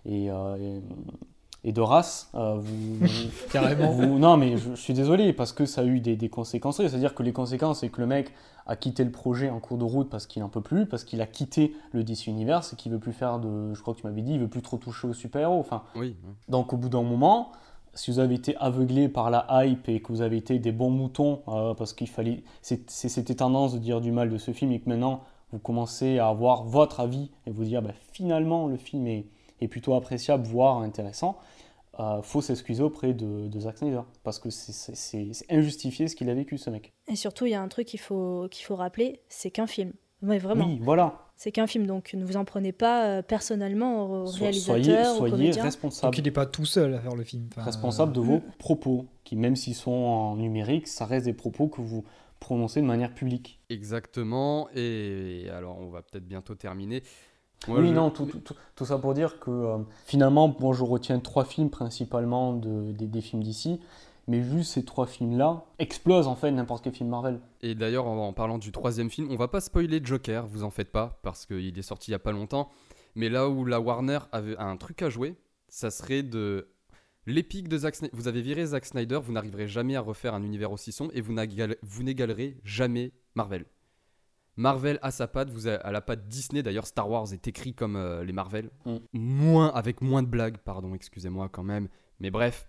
de race, Carrément. non mais je suis désolé parce que ça a eu des conséquences. C'est-à-dire que les conséquences, c'est que le mec a quitté le projet en cours de route parce qu'il n'en peut plus, parce qu'il a quitté le DC Universe et qu'il veut plus faire je crois que tu m'avais dit, il veut plus trop toucher aux super-héros. Enfin, Oui. donc au bout d'un moment, si vous avez été aveuglé par la hype et que vous avez été des bons moutons parce qu'il fallait, c'était tendance de dire du mal de ce film et que maintenant vous commencez à avoir votre avis et vous dire finalement le film est plutôt appréciable, voire intéressant, faut s'excuser auprès de Zack Snyder parce que c'est injustifié ce qu'il a vécu, ce mec. Et surtout, il y a un truc qu'il faut rappeler, c'est qu'un film. Mais vraiment. Oui, voilà. C'est qu'un film, donc ne vous en prenez pas personnellement au réalisateur, Soyez au comédien. responsable. Donc il n'est pas tout seul à faire le film. Enfin, Responsable de vos propos, qui même s'ils sont en numérique, ça reste des propos que vous prononcez de manière publique. Exactement. Et alors, on va peut-être bientôt terminer. Tout ça pour dire que finalement, moi je retiens 3 films principalement des films d'ici, mais juste ces 3 films-là explosent en fait n'importe quel film Marvel. Et d'ailleurs, en parlant du 3e film, on va pas spoiler Joker, vous en faites pas, parce qu'il est sorti il y a pas longtemps. Mais là où la Warner a un truc à jouer, ça serait de l'épique de Zack Snyder. Vous avez viré Zack Snyder, vous n'arriverez jamais à refaire un univers aussi sombre et vous n'égalerez jamais Marvel. Marvel a sa patte, à la patte Disney, d'ailleurs Star Wars est écrit comme les Marvel, avec moins de blagues, pardon, excusez-moi quand même, mais bref.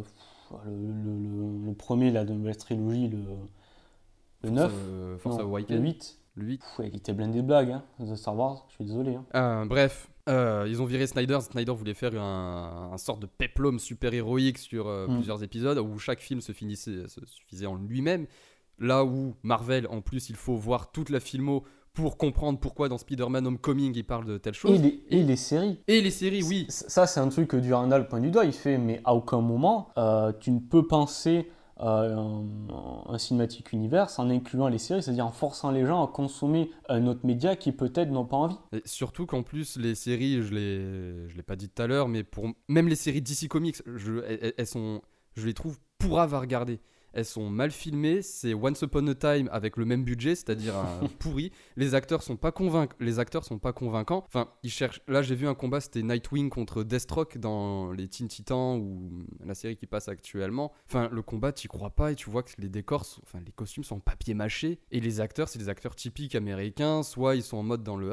Le premier, la nouvelle trilogie, le 9, Force Awakens, le 8, il il était blindé de blagues, de Star Wars, je suis désolé. Bref, ils ont viré Snyder voulait faire un sorte de péplum super héroïque sur plusieurs épisodes, où chaque film se suffisait en lui-même. Là où Marvel, en plus, il faut voir toute la filmo pour comprendre pourquoi dans Spider-Man Homecoming, il parle de telle chose. Et les séries. Et les séries, oui. Ça, c'est un truc que Durandal pointe du doigt. Il fait, mais à aucun moment, tu ne peux penser un cinématique univers en incluant les séries, c'est-à-dire en forçant les gens à consommer un autre média qui peut-être n'ont pas envie. Et surtout qu'en plus, les séries, je l'ai pas dit tout à l'heure, mais même les séries DC Comics, je les trouve pourraves à regarder. Elles sont mal filmées, c'est Once Upon a Time avec le même budget, c'est-à-dire pourri. Les acteurs sont pas convaincants. Enfin, ils cherchent. Là, j'ai vu un combat, c'était Nightwing contre Deathstroke dans les Teen Titans ou la série qui passe actuellement. Enfin, le combat, t'y crois pas et tu vois que les décors, les costumes sont en papier mâché et les acteurs, c'est des acteurs typiques américains. Soit ils sont en mode dans le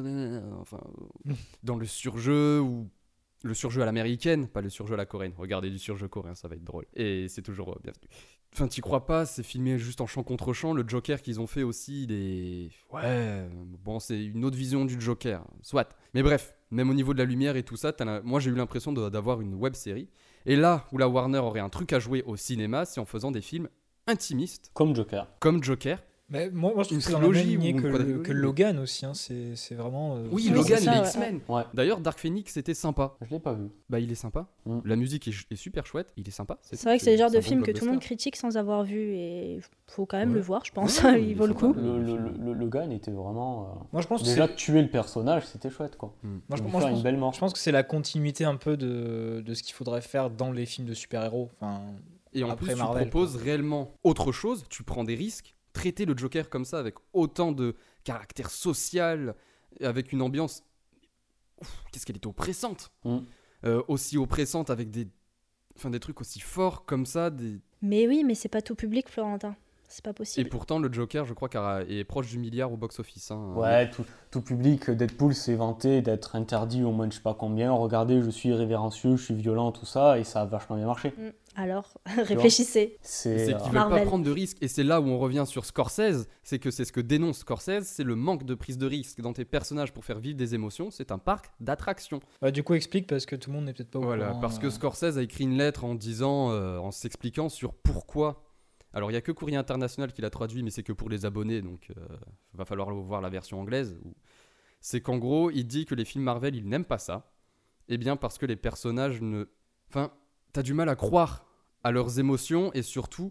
dans le surjeu ou le surjeu à l'américaine, pas le surjeu à la coréenne. Regardez du surjeu coréen, ça va être drôle. Et c'est toujours bienvenu. Enfin, t'y crois pas, c'est filmé juste en chant contre chant. Le Joker qu'ils ont fait aussi, c'est une autre vision du Joker, soit. Mais bref, même au niveau de la lumière et tout ça, moi j'ai eu l'impression d'avoir une web série. Et là où la Warner aurait un truc à jouer au cinéma, c'est en faisant des films intimistes. Comme Joker. Mais moi je trouve Une que c'est dans la même trilogie lignée que Logan aussi, hein. C'est vraiment... Oui, Oui, Logan, c'est ça, les ouais. X-Men. Ouais. D'ailleurs, Dark Phoenix, c'était sympa. Je l'ai pas vu. Bah, il est sympa. La musique est super chouette. Il est sympa. C'est vrai que c'est le genre de un film bon que tout le monde blockbuster. critique sans avoir vu et faut quand même Ouais. le voir, je pense. Ouais, il il vaut est le sympa. coup. Le Logan était vraiment... Moi je pense que déjà, c'est... tuer le personnage, c'était chouette, quoi. Moi, Lui je faire pense- une belle mort. Je pense que c'est la continuité un peu de ce qu'il faudrait faire dans les films de super-héros. Enfin, Et en Après plus, Marvel, tu proposes réellement autre chose. Tu prends des risques. Traiter le Joker comme ça, avec autant de caractère social, avec une ambiance... qu'est-ce qu'elle est oppressante. Aussi oppressante avec des trucs aussi forts comme ça. Mais oui, mais c'est pas tout public, Florentin. C'est pas Et possible. pourtant, le Joker, je crois, est proche du milliard au box-office. Hein. Ouais, tout public, Deadpool s'est vanté d'être interdit au moins de je sais pas combien. Regardez, je suis irrévérencieux, je suis violent, tout ça, et ça a vachement bien marché. Alors, réfléchissez. C'est qu'ils veulent Marvel. pas prendre de risques. Et c'est là où on revient sur Scorsese. C'est que c'est ce que dénonce Scorsese, c'est le manque de prise de risque dans tes personnages pour faire vivre des émotions. C'est un parc d'attractions. Du coup, explique parce que tout le monde n'est peut-être pas au Voilà, courant. parce que Scorsese a écrit une lettre en disant, en s'expliquant sur pourquoi. Alors, il n'y a que Courrier International qui l'a traduit, mais c'est que pour les abonnés, donc va falloir voir la version anglaise. C'est qu'en gros, il dit que les films Marvel, ils n'aiment pas ça. Eh bien, parce que les personnages ne... Enfin, t'as du mal à croire à leurs émotions, et surtout,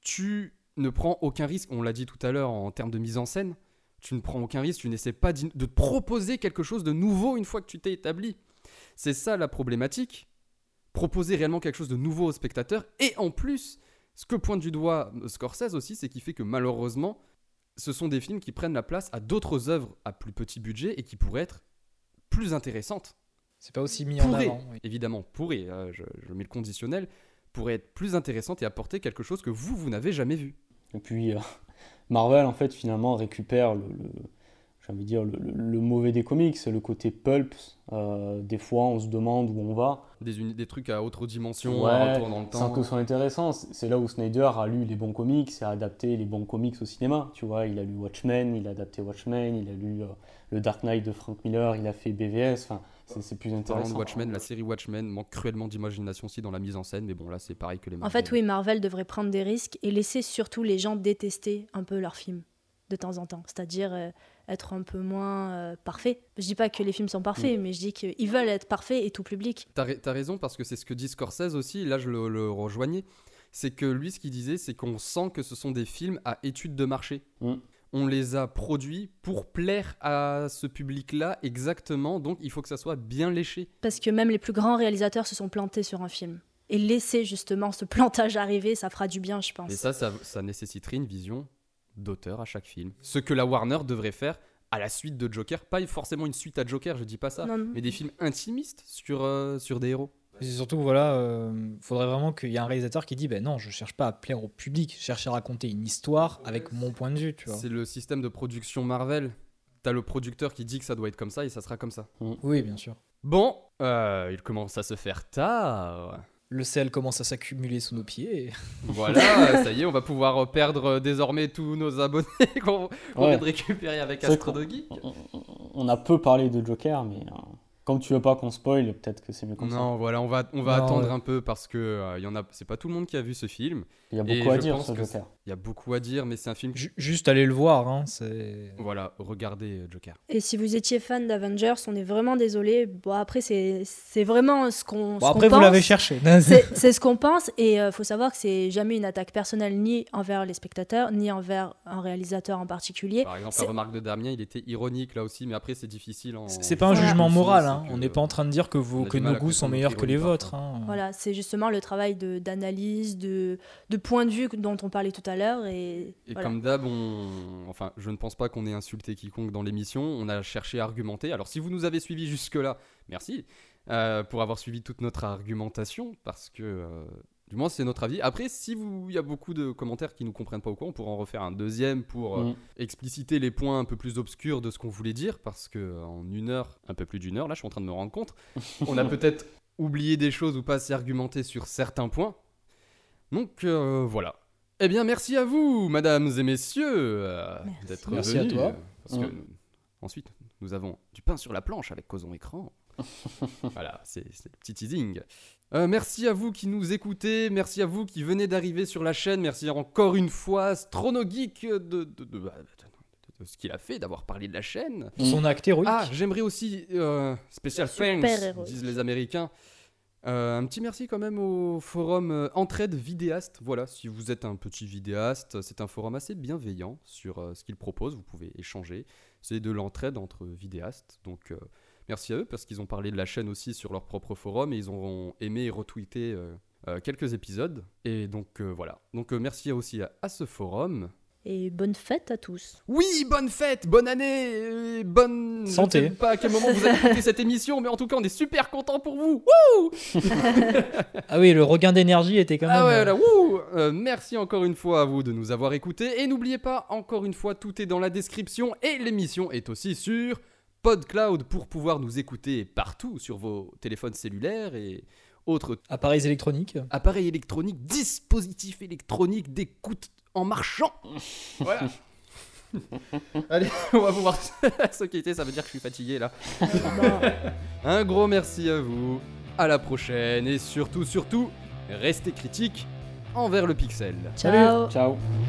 tu ne prends aucun risque. On l'a dit tout à l'heure en termes de mise en scène. Tu ne prends aucun risque, tu n'essaies pas de te proposer quelque chose de nouveau une fois que tu t'es établi. C'est ça la problématique. Proposer réellement quelque chose de nouveau aux spectateurs. Et en plus, ce que pointe du doigt Scorsese aussi, c'est qu'il fait que malheureusement, ce sont des films qui prennent la place à d'autres œuvres à plus petit budget et qui pourraient être plus intéressantes. C'est pas aussi mis en Pourrait, avant. Oui. évidemment, pourrait, je mets le conditionnel, pourrait être plus intéressante et apporter quelque chose que vous n'avez jamais vu. Et puis, Marvel, en fait, finalement, récupère j'ai envie de dire, le mauvais des comics, c'est le côté pulp. Des fois, on se demande où on va. Des trucs à autre dimension, Ouais, à retour dans le temps. sans que ce soit intéressant. C'est là où Snyder a lu les bons comics et a adapté les bons comics au cinéma. Tu vois, il a lu Watchmen, il a adapté Watchmen, il a lu le Dark Knight de Frank Miller, il a fait BVS. Enfin, c'est plus Parlant intéressant. de Watchmen, la série Watchmen manque cruellement d'imagination aussi dans la mise en scène, mais bon là c'est pareil que les En Marvel. fait, oui, Marvel devrait prendre des risques et laisser surtout les gens détester un peu leurs films de temps en temps. C'est-à-dire être un peu moins parfaits. Je dis pas que les films sont parfaits, mais je dis qu'ils veulent être parfaits et tout public. T'as raison, parce que c'est ce que dit Scorsese aussi, là je le rejoignais, c'est que lui ce qu'il disait c'est qu'on sent que ce sont des films à étude de marché. On les a produits pour plaire à ce public-là exactement, donc il faut que ça soit bien léché. Parce que même les plus grands réalisateurs se sont plantés sur un film. Et laisser justement ce plantage arriver, ça fera du bien, je pense. Et ça nécessiterait une vision d'auteur à chaque film. Ce que la Warner devrait faire à la suite de Joker, pas forcément une suite à Joker, je dis pas ça, Non. mais des films intimistes sur des héros. Et c'est surtout, faudrait vraiment qu'il y ait un réalisateur qui dit non, je cherche pas à plaire au public, je cherche à raconter une histoire avec mon point de vue, tu vois. C'est le système de production Marvel. T'as le producteur qui dit que ça doit être comme ça et ça sera comme ça. Oui, bien sûr. Bon, il commence à se faire tard. Le sel commence à s'accumuler sous nos pieds. Voilà, ça y est, on va pouvoir perdre désormais tous nos abonnés qu'on vient de récupérer avec Astrodogeek. On a peu parlé de Joker, mais comme tu veux pas qu'on spoil, peut-être que c'est mieux comme ça. Non, voilà, on va attendre un peu parce que c'est pas tout le monde qui a vu ce film. Il y a beaucoup à dire sur Joker. Il y a beaucoup à dire, mais c'est un film... Juste aller le voir, hein, c'est... Voilà, regardez Joker. Et si vous étiez fan d'Avengers, on est vraiment désolé. Bon, après, c'est vraiment ce qu'on pense. Après, vous l'avez cherché. C'est ce qu'on pense, et faut savoir que c'est jamais une attaque personnelle ni envers les spectateurs, ni envers un réalisateur en particulier. Par exemple, la remarque de Damien, il était ironique là aussi, mais après, c'est difficile. C'est pas un jugement moral, hein. On n'est pas en train de dire que nos goûts sont meilleurs que les vôtres. Hein. Voilà, c'est justement le travail d'analyse, de point de vue dont on parlait tout à l'heure. Et voilà. Comme d'hab, je ne pense pas qu'on ait insulté quiconque dans l'émission. On a cherché à argumenter. Alors, si vous nous avez suivis jusque-là, merci pour avoir suivi toute notre argumentation, parce que... Du moins, c'est notre avis. Après, il y a beaucoup de commentaires qui ne nous comprennent pas ou quoi, on pourra en refaire un deuxième pour expliciter les points un peu plus obscurs de ce qu'on voulait dire, parce qu'en un peu plus d'une heure, là, je suis en train de me rendre compte, on a peut-être oublié des choses ou pas assez argumenté sur certains points. Donc, voilà. Eh bien, merci à vous, mesdames et messieurs, d'être venus. Merci à toi. Parce que ensuite, nous avons du pain sur la planche avec Causons Écran. Voilà, c'est le petit teasing. Merci à vous qui nous écoutez, merci à vous qui venez d'arriver sur la chaîne, merci encore une fois Astronogeek de ce qu'il a fait, d'avoir parlé de la chaîne. Son acte héroïque. Ah, j'aimerais aussi, special thanks, disent les Américains. Un petit merci quand même au forum Entraide Vidéaste. Voilà, si vous êtes un petit vidéaste, c'est un forum assez bienveillant sur ce qu'il propose, vous pouvez échanger. C'est de l'entraide entre vidéastes, donc... Merci à eux parce qu'ils ont parlé de la chaîne aussi sur leur propre forum et ils ont aimé et retweeté quelques épisodes. Et donc voilà. Donc merci aussi à ce forum. Et bonne fête à tous. Oui, bonne fête, bonne année, bonne... Santé. Je ne sais pas à quel moment vous avez écouté cette émission, mais en tout cas, on est super contents pour vous. Ah oui, le regain d'énergie était quand même... Ah ouais, là, wouh Merci encore une fois à vous de nous avoir écoutés. Et n'oubliez pas, encore une fois, tout est dans la description. Et l'émission est aussi sur PodCloud pour pouvoir nous écouter partout sur vos téléphones cellulaires et autres Appareils électroniques. appareils électroniques, dispositifs électroniques d'écoute en marchant. Voilà. Allez, on va pouvoir se quitter, ça veut dire que je suis fatigué là. Un gros merci à vous, à la prochaine et surtout, restez critiques envers le pixel. Ciao. Ciao.